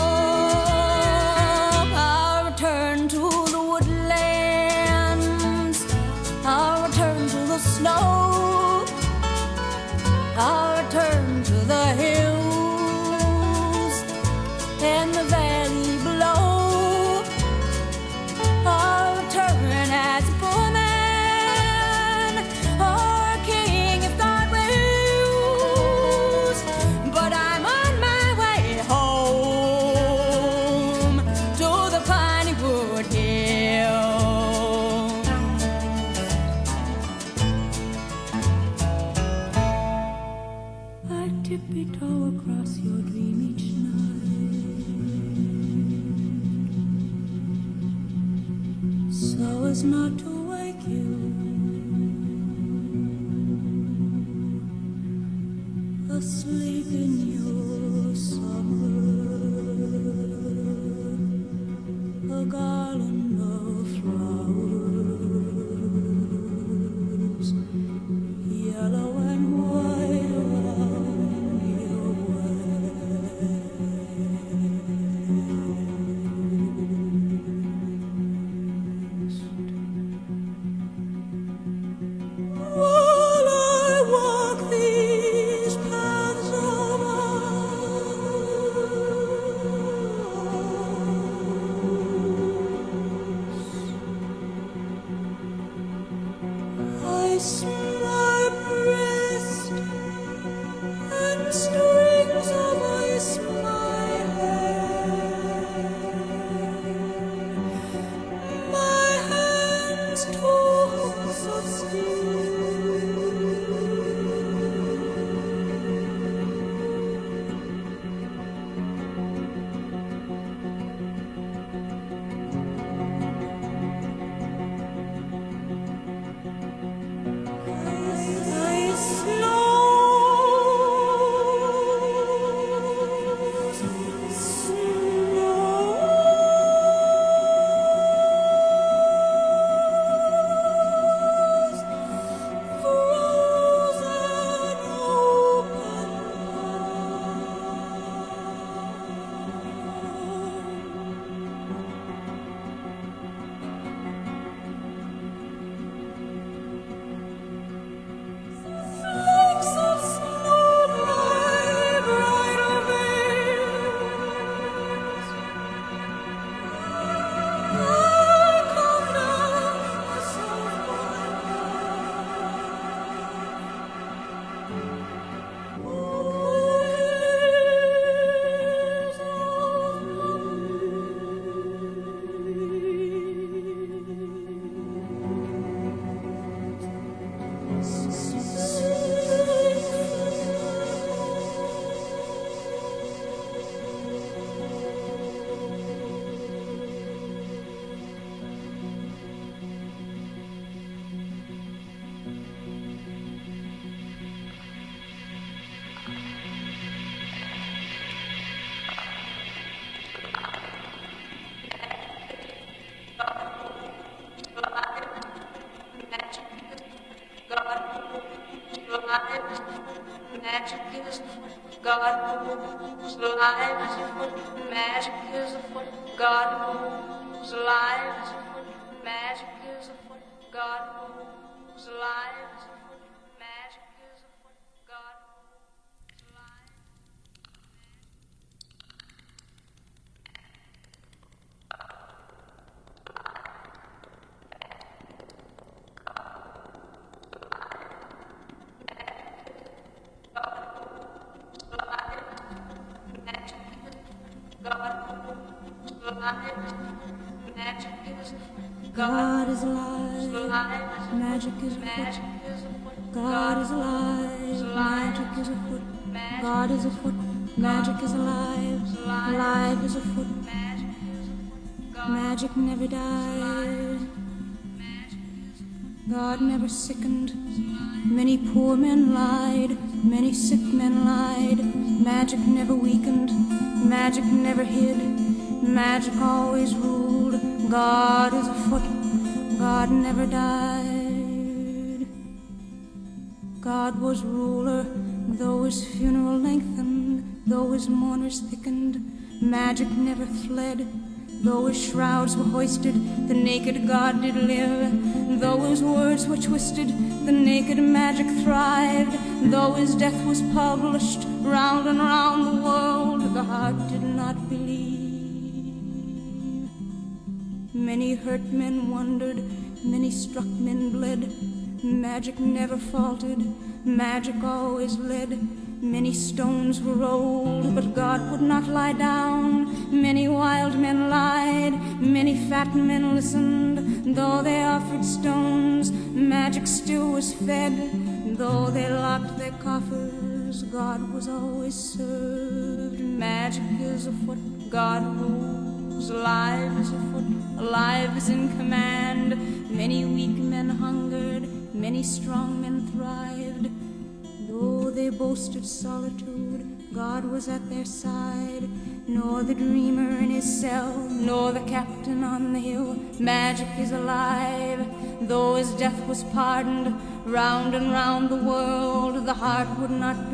home. I'll return to the woodlands, I'll return to the snow, I'll return to the hills and the valley below. I'll return as a poor man or a king if God wills, but I'm on my way home to the piney wood hills. I tippy-toe across your dream each night, so as not to wake you. Asleep in your summer, a garland of flowers, yellow and white around your waist. While I walk these paths of ice my breast and strings of ice my hair, my hands tools of steel. alive as afoot, magic is afoot, God moves, alive as afoot, magic is afoot, God moves, alive as afoot, magic is afoot, God moves, alive. God is alive, magic is afoot. God is alive, magic is afoot. God is afoot, magic is alive, alive is afoot. Magic never died. God never sickened. Many poor men lied, many sick men lied. Magic never weakened, magic never hid. Magic always ruled. God is afoot, God never died. God was ruler, though his funeral lengthened, though his mourners thickened. Magic never fled, though his shrouds were hoisted, the naked God did live. Though his words were twisted, the naked magic thrived. Though his death was published round and round the world, the heart did not believe. Many hurt men wondered, many struck men bled. Magic never faltered, magic always led. Many stones were rolled, but God would not lie down. Many wild men lied, many fat men listened. Though they offered stones, magic still was fed. Though they locked their coffers, God was always served. Magic is afoot, God rules, alive is afoot, alive is in command. Many weak men hungered, many strong men thrived. Though they boasted solitude, God was at their side. Nor the dreamer in his cell, nor the captain on the hill. Magic is alive, though his death was pardoned. Round and round the world, the heart would not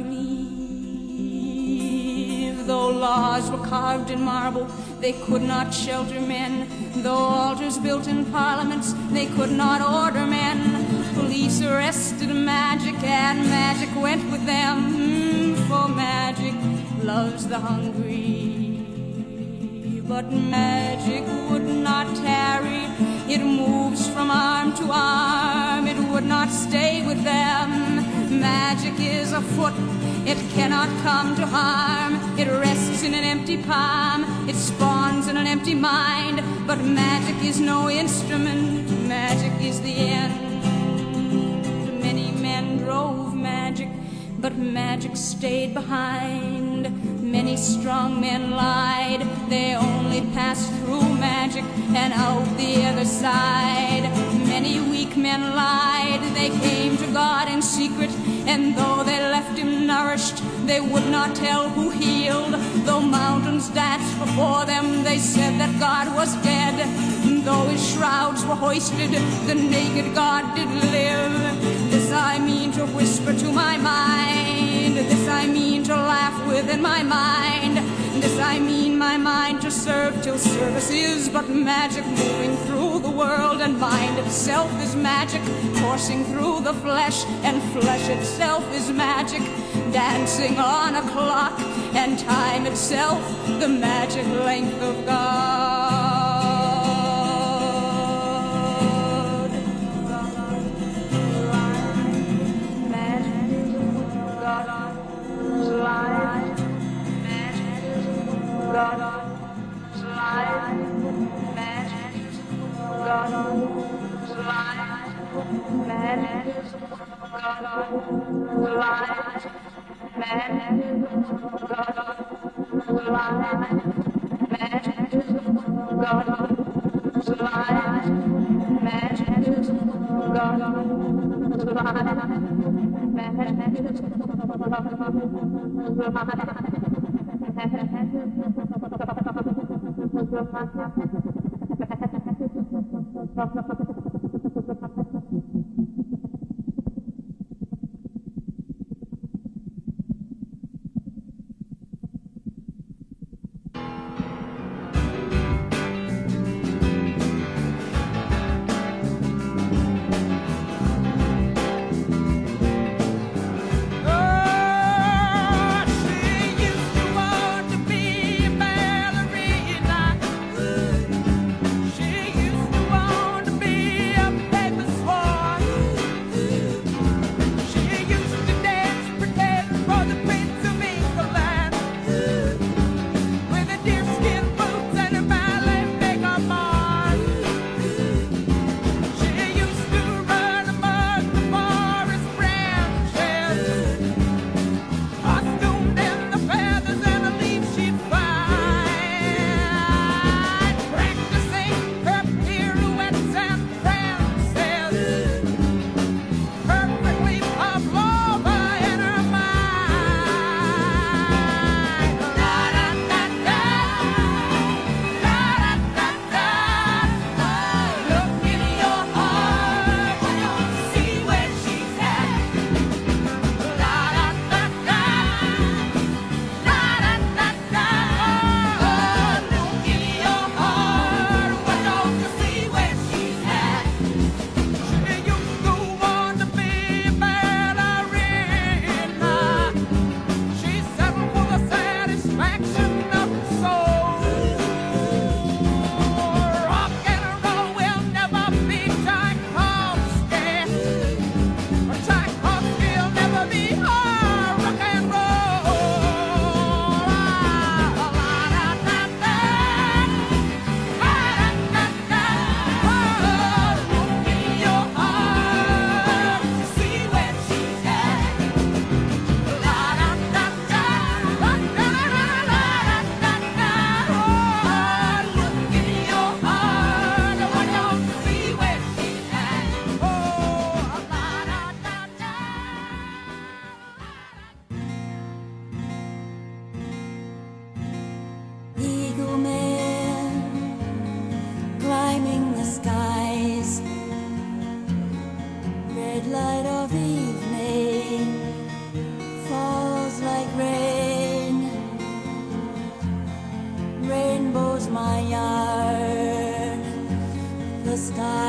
believe. Though laws were carved in marble, they could not shelter men. Though altars built in parliaments, they could not order men. Police arrested magic, and magic went with them. For magic loves the hungry. But magic would not tarry, it moves from arm to arm. It would not stay with them. Magic is afoot, it cannot come to harm. It rests in an empty palm, it spawns in an empty mind. But magic is no instrument, magic is the end. Many men drove magic, but magic stayed behind. Many strong men lied, they only passed through magic and out the other side. Many weak men lied, they came to God in secret, and though they left him nourished, they would not tell who healed. Though mountains danced before them, they said that God was dead. Though his shrouds were hoisted, the naked God did live. This I mean to whisper to my mind, this I mean to laugh with in my mind. This I mean my mind to serve till service is but magic moving through the world, and mind itself is magic coursing through the flesh, and flesh itself is magic dancing on a clock, and time itself the magic length of God. God is alive, magic is God is alive, magic is God is alive, magic is God is alive, magic is God is alive, magic is God is alive, magic is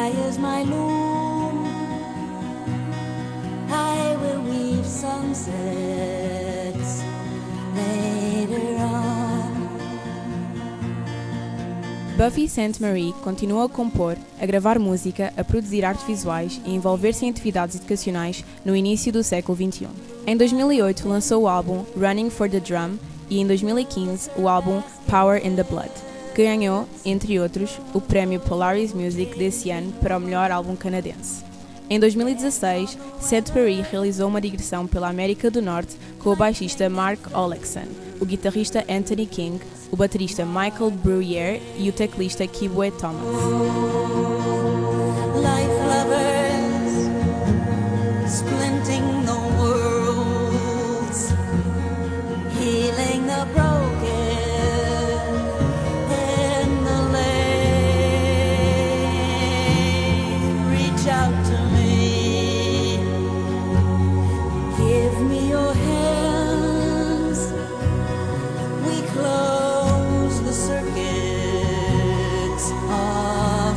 sky is my loom. I will weave sunsets later on. Buffy Sainte-Marie continua a compor, a gravar música, a produzir artes visuais e envolver-se em atividades educacionais no início do século XXI. Em 2008 lançou o álbum Running for the Drum e em 2015 o álbum Power in the Blood, que ganhou, entre outros, o prémio Polaris Music desse ano para o melhor álbum canadense. Em 2016, Sainte-Marie realizou uma digressão pela América do Norte com o baixista Mark Olekson, o guitarrista Anthony King, o baterista Michael Bruyère e o teclista Kibwe Thomas. Life lovers, splinting the worlds, healing the broken in the lane. Reach out to me, give me your hands. We close the circuits of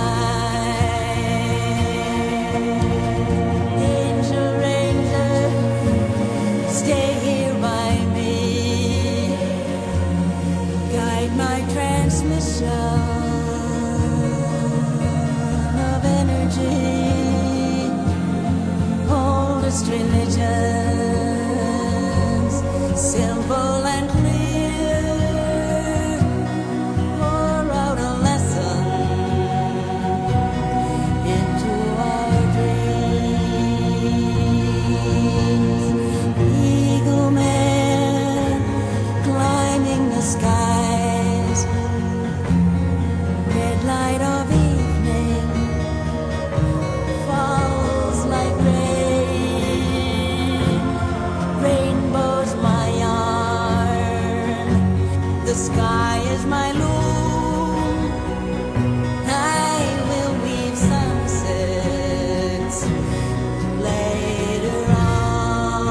time. Angel, ranger, stay here by me. Guide my transmission of energy. Oldest religions, simple and clear. Pour out a lesson into our dreams. Eagle man climbing the skies. Red light of evening falls like rain. Rainbow's my yarn. The sky is my loom. I will weave sunsets later on.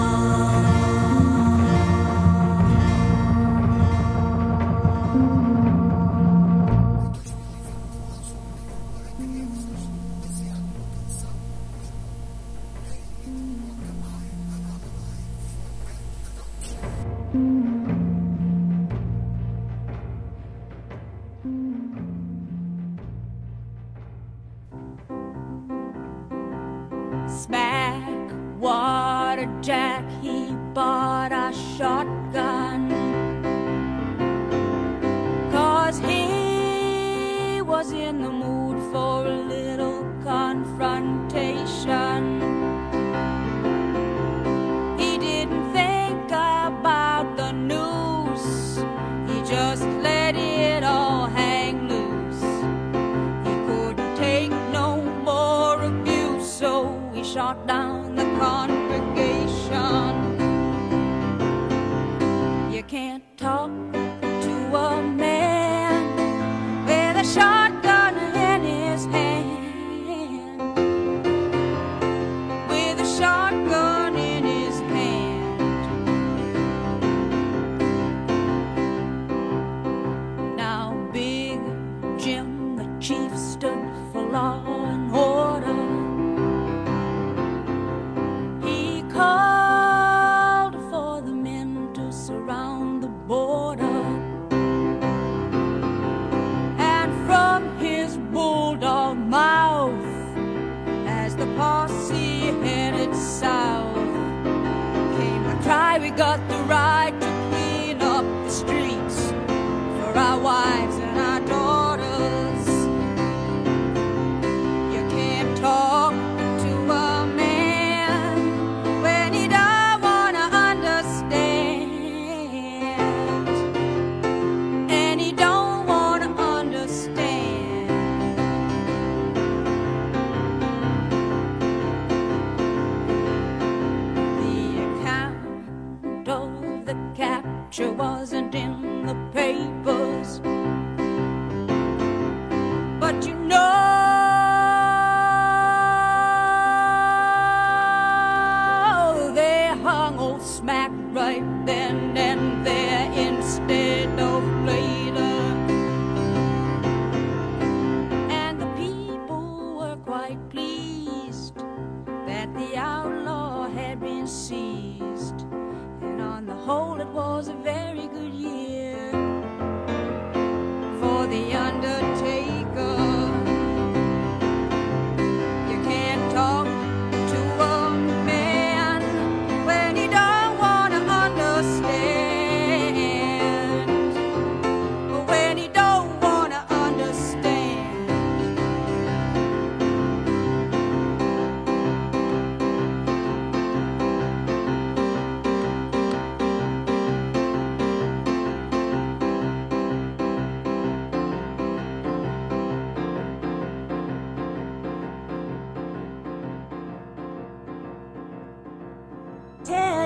Smack, water jack, he bought a shotgun. 'Cause he was in the mood for a little confrontation. He didn't think about the noose, he just let it all hang loose. He couldn't take no more abuse, so he shot down the congregation. You can't talk to a man with a shotgun in his hand. With a shotgun in his hand. Now Big Jim, the chief, stood for law and order. He called for the men to surround the border. And from his bulldog mouth, as the posse headed south, came a cry, we got the right to clean up the streets for our wives and our daughters.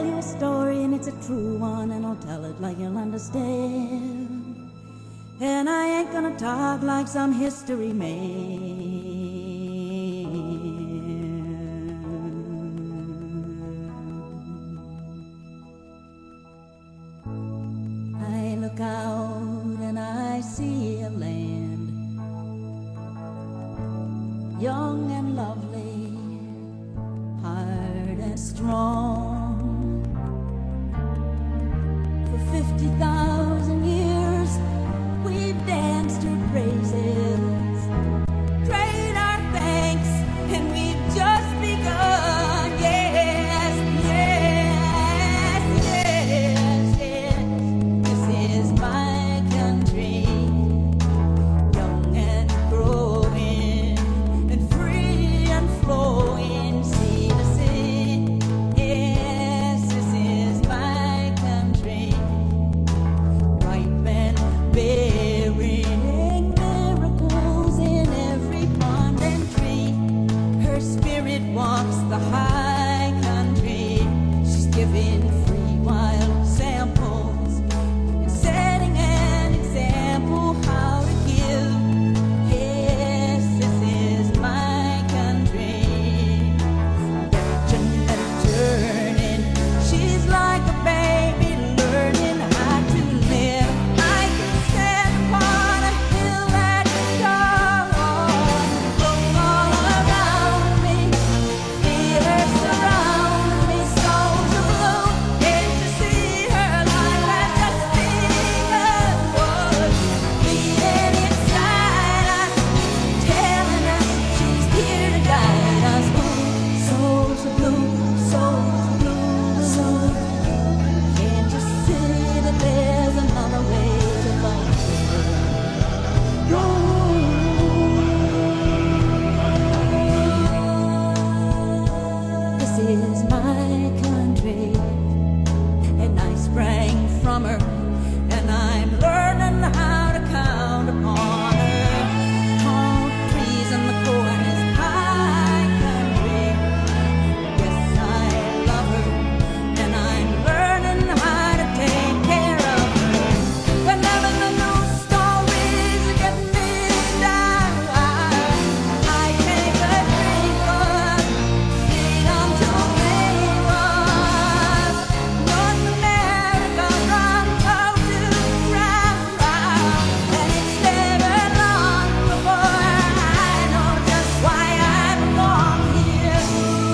tell you a story and it's a true one, and I'll tell it like you'll understand. And I ain't gonna talk like some history man. I look out and I see a land, young and lovely, hard and strong. For 50,000 years we've danced her praises, prayed our thanks, and we've just begun. Yes, yes, yes, yes. This is my country, young and growing, and free and flowing, sea to sea. Yes, this is my country, ripe and bearing miracles in every pond and tree. Her spirit walks the high country. She's giving free wild samples and setting an example how to give. Yes, this is my country, marching and turning. She's like a baby learning how to live. I can stand upon a hill that strong, all around me, feel her surround me, soldier blue. Can't you see her light as a steamer would, beating inside us, telling us she's here to guide us. Soldier blue, soldier blue, soldier blue. Can't you see that there's another way to love her? This is my country, and I sprang from her, and I'm learning how to count upon her. Tall trees in the corn is high country. Yes, I love her, and I'm learning how to take care of her. Whenever the news stories get me down, I take a drink of freedom to make us. North America runs out to ground, and it's never long before I know just why I belong here.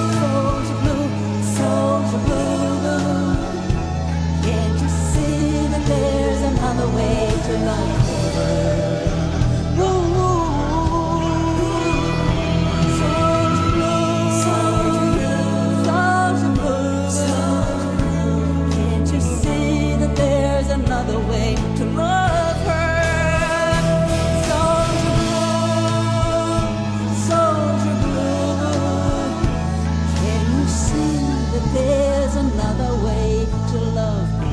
Soldier blue, can't you see that there's another way to love her? Soldier blue, can't you see that there's another way to love her? Soldier blue, can you see that there's another way to love her?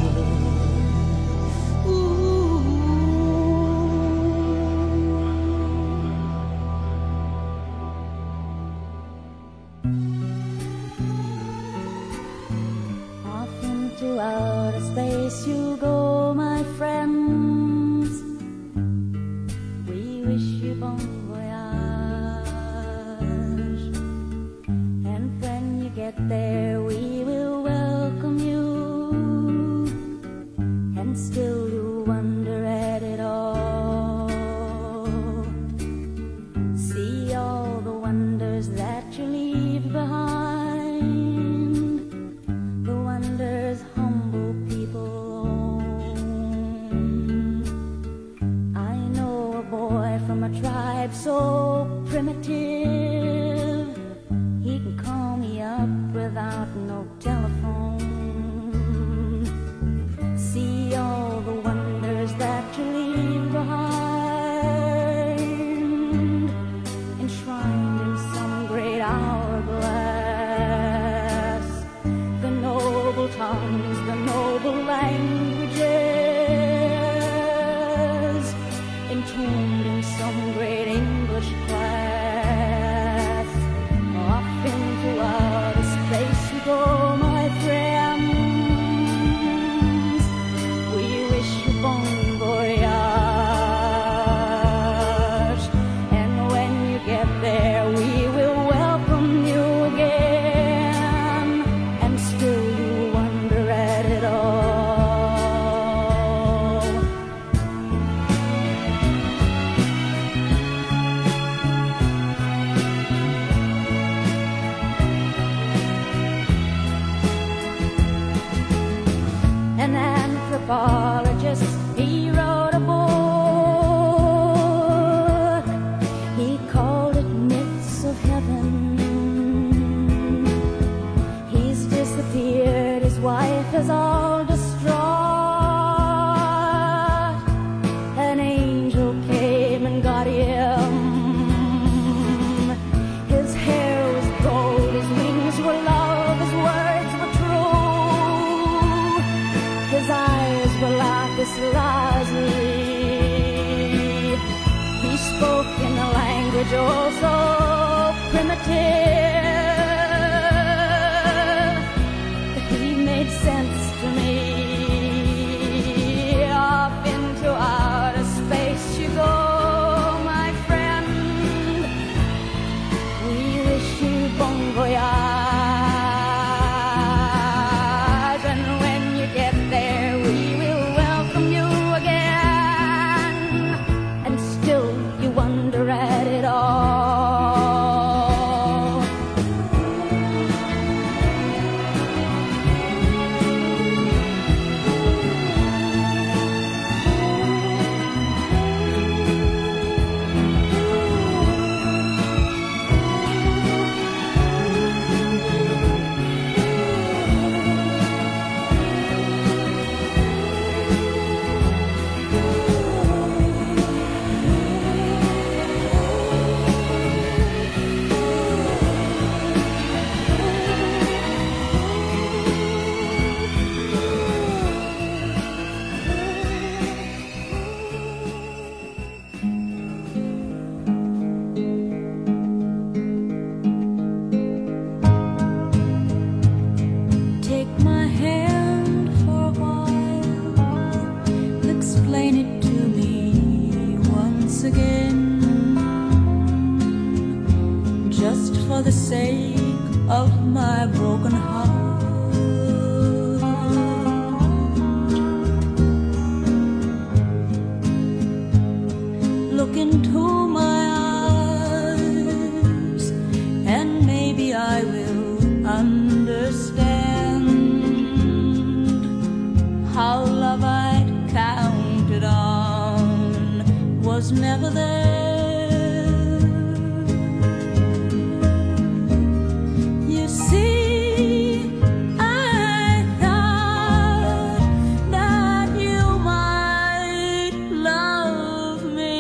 Off into outer space you go, my friends. We wish you bon voyage, and when you get there we will welcome you, and still you wonder at it all. See all the wonders that you leave behind, the wonders humble people own. I know a boy from a tribe so primitive, he can call me up without no telephone. See all the wonders that you leave behind, enshrined in some great hourglass. The noble tongues, the noble languages, entombed in some great English class. Off into outer space you go, my just for the sake of my broken heart. Look into my eyes, and maybe I will understand how love I'd counted on was never there. You see, I thought that you might love me,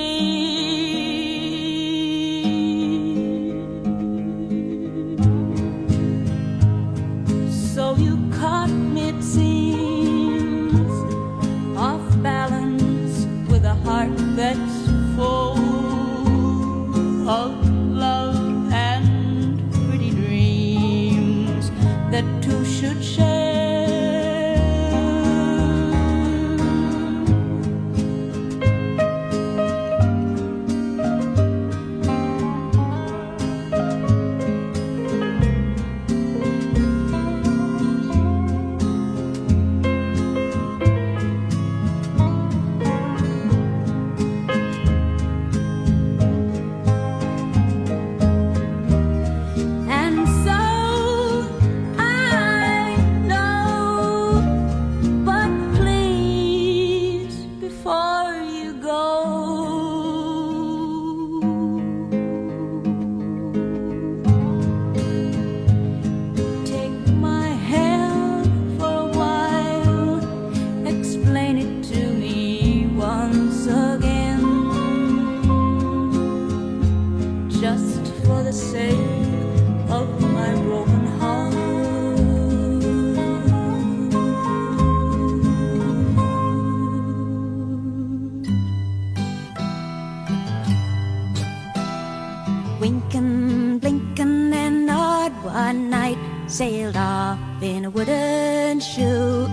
so you caught me, it seems, off balance with a heart that's full of love and pretty dreams that two should share. And so I know, but please, before you go, take my hand for a while, explain it to me once again, just for the sake of my broken heart. Winkin', blinkin', and odd one night sailed off in a wooden shoe.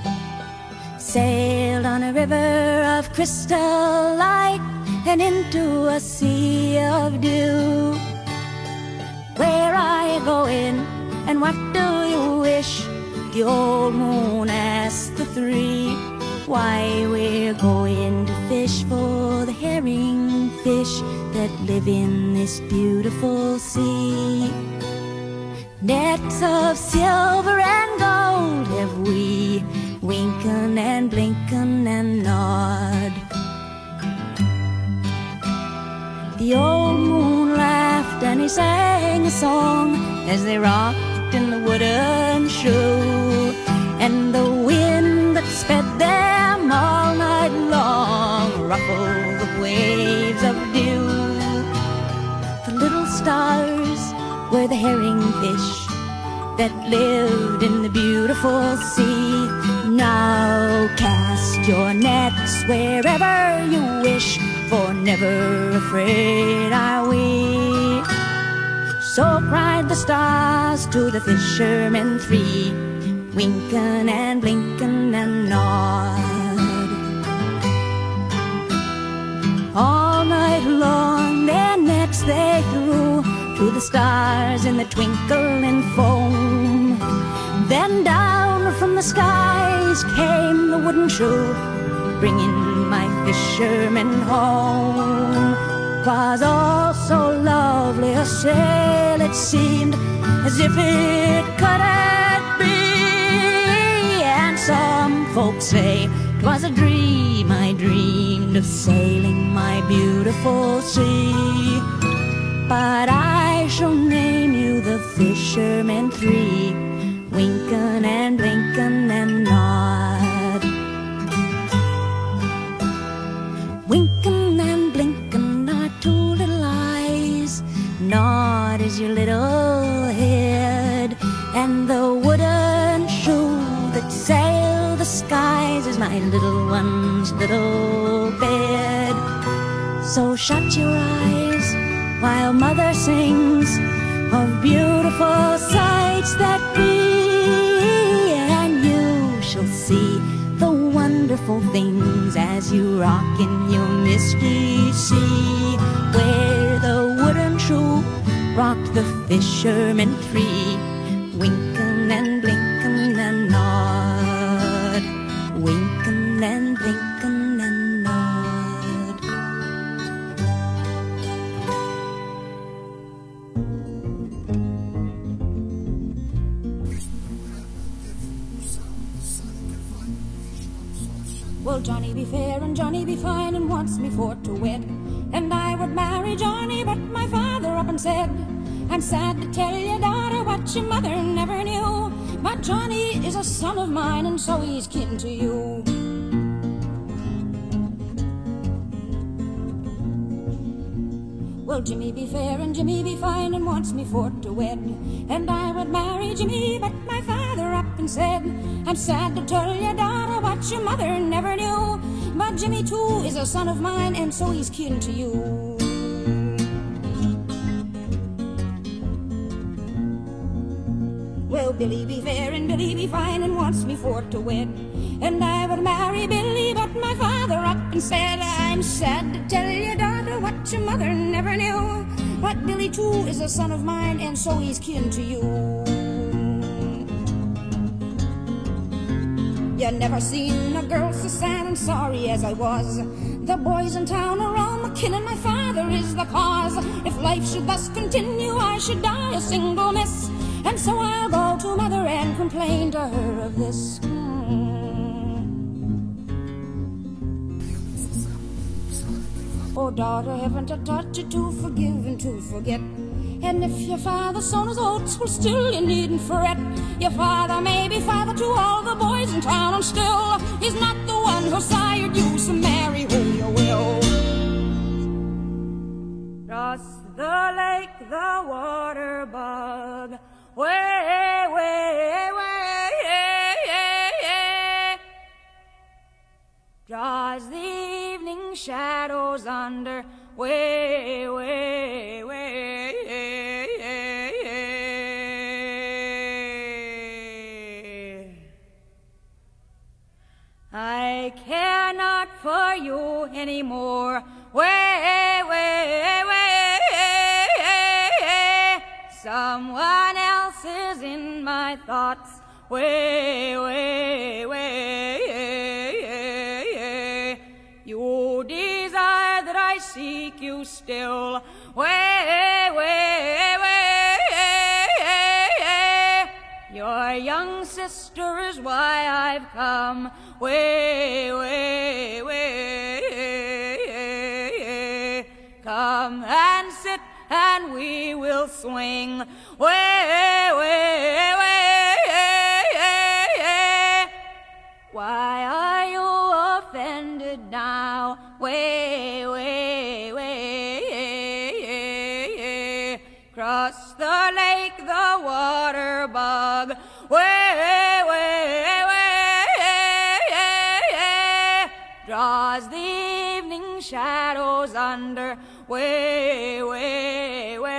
Sailed on a river of crystal light and into a sea of dew. Where are you going, and what do you wish? The old moon asked the three. Why, we're going to fish for the herring fish that live in this beautiful sea. Nets of silver and gold have we, winkin' and blinkin' and nod. The old moon laughed and he sang a song as they rocked in the wooden shoe. And the wind that sped them all night long ruffled the waves of dew. The little stars were the herring fish that lived in the beautiful sea. Now cast your nets wherever you wish, for never afraid are we. So cried the stars to the fishermen three, winkin' and blinkin' and nod. All night long their nets they threw to the stars in the twinkling foam. Then down from the skies came the wooden shoe, bringing my fishermen home. 'Twas all so lovely a sail it seemed, as if it couldn't be. And some folks say 'twas a dream I dreamed of sailing my beautiful sea. But I shall name you the fishermen three, winkin' and blinkin' and nod. Winkin' and blinkin' are two little eyes, nod is your little head, and the wooden shoe that sailed the skies is my little one's little bed. So shut your eyes while mother sings of beautiful sights that be, and you shall see the wonderful things as you rock in your misty sea, where the wooden shoe rocked the fishermen three, winking and blinking and nod, winking and blinking and nod. Well, Johnny be fair and Johnny be fine and wants me for to wed, and I would marry Johnny, but my father up and said, I'm sad to tell you, daughter, what your mother never knew, but Johnny is a son of mine and so he's kin to you. Well, Jimmy be fair and Jimmy be fine and wants me for to wed, and I would marry Jimmy, but my father up and said, I'm sad to tell you, daughter, what your mother never knew, but Jimmy too is a son of mine and so he's kin to you. Well, Billy be fair and Billy be fine and wants me for to wed, and I would marry Billy, but my father up and said, I'm sad to tell you, daughter, what your mother never knew, but Billy too is a son of mine and so he's kin to you. You never seen a girl so sad and sorry as I was. The boys in town are all my-kin and my father is the cause. If life should thus continue, I should die a single miss, and so I'll go to mother and complain to her of this. Oh, daughter, haven't I taught you to forgive and to forget? And if your father sown his oats, well, still you needn't fret. Your father may be father to all the boys in town, and still he's not the one who sired you, so marry who you will. Across the lake, the water bug, way, way, way, draws the evening shadows under, way, way, way. I care not for you anymore, way, way, way. Someone else is in my thoughts, way, way, way. You desire that I seek you still, way, way, way. Your young sister is why I've come, way, way, way. Come and sit and we will swing, way, way, way. Why are you offended now, way, way, way. Cross the lake, the water bug, way, way, way. Draws the evening shadows under, way, way, way.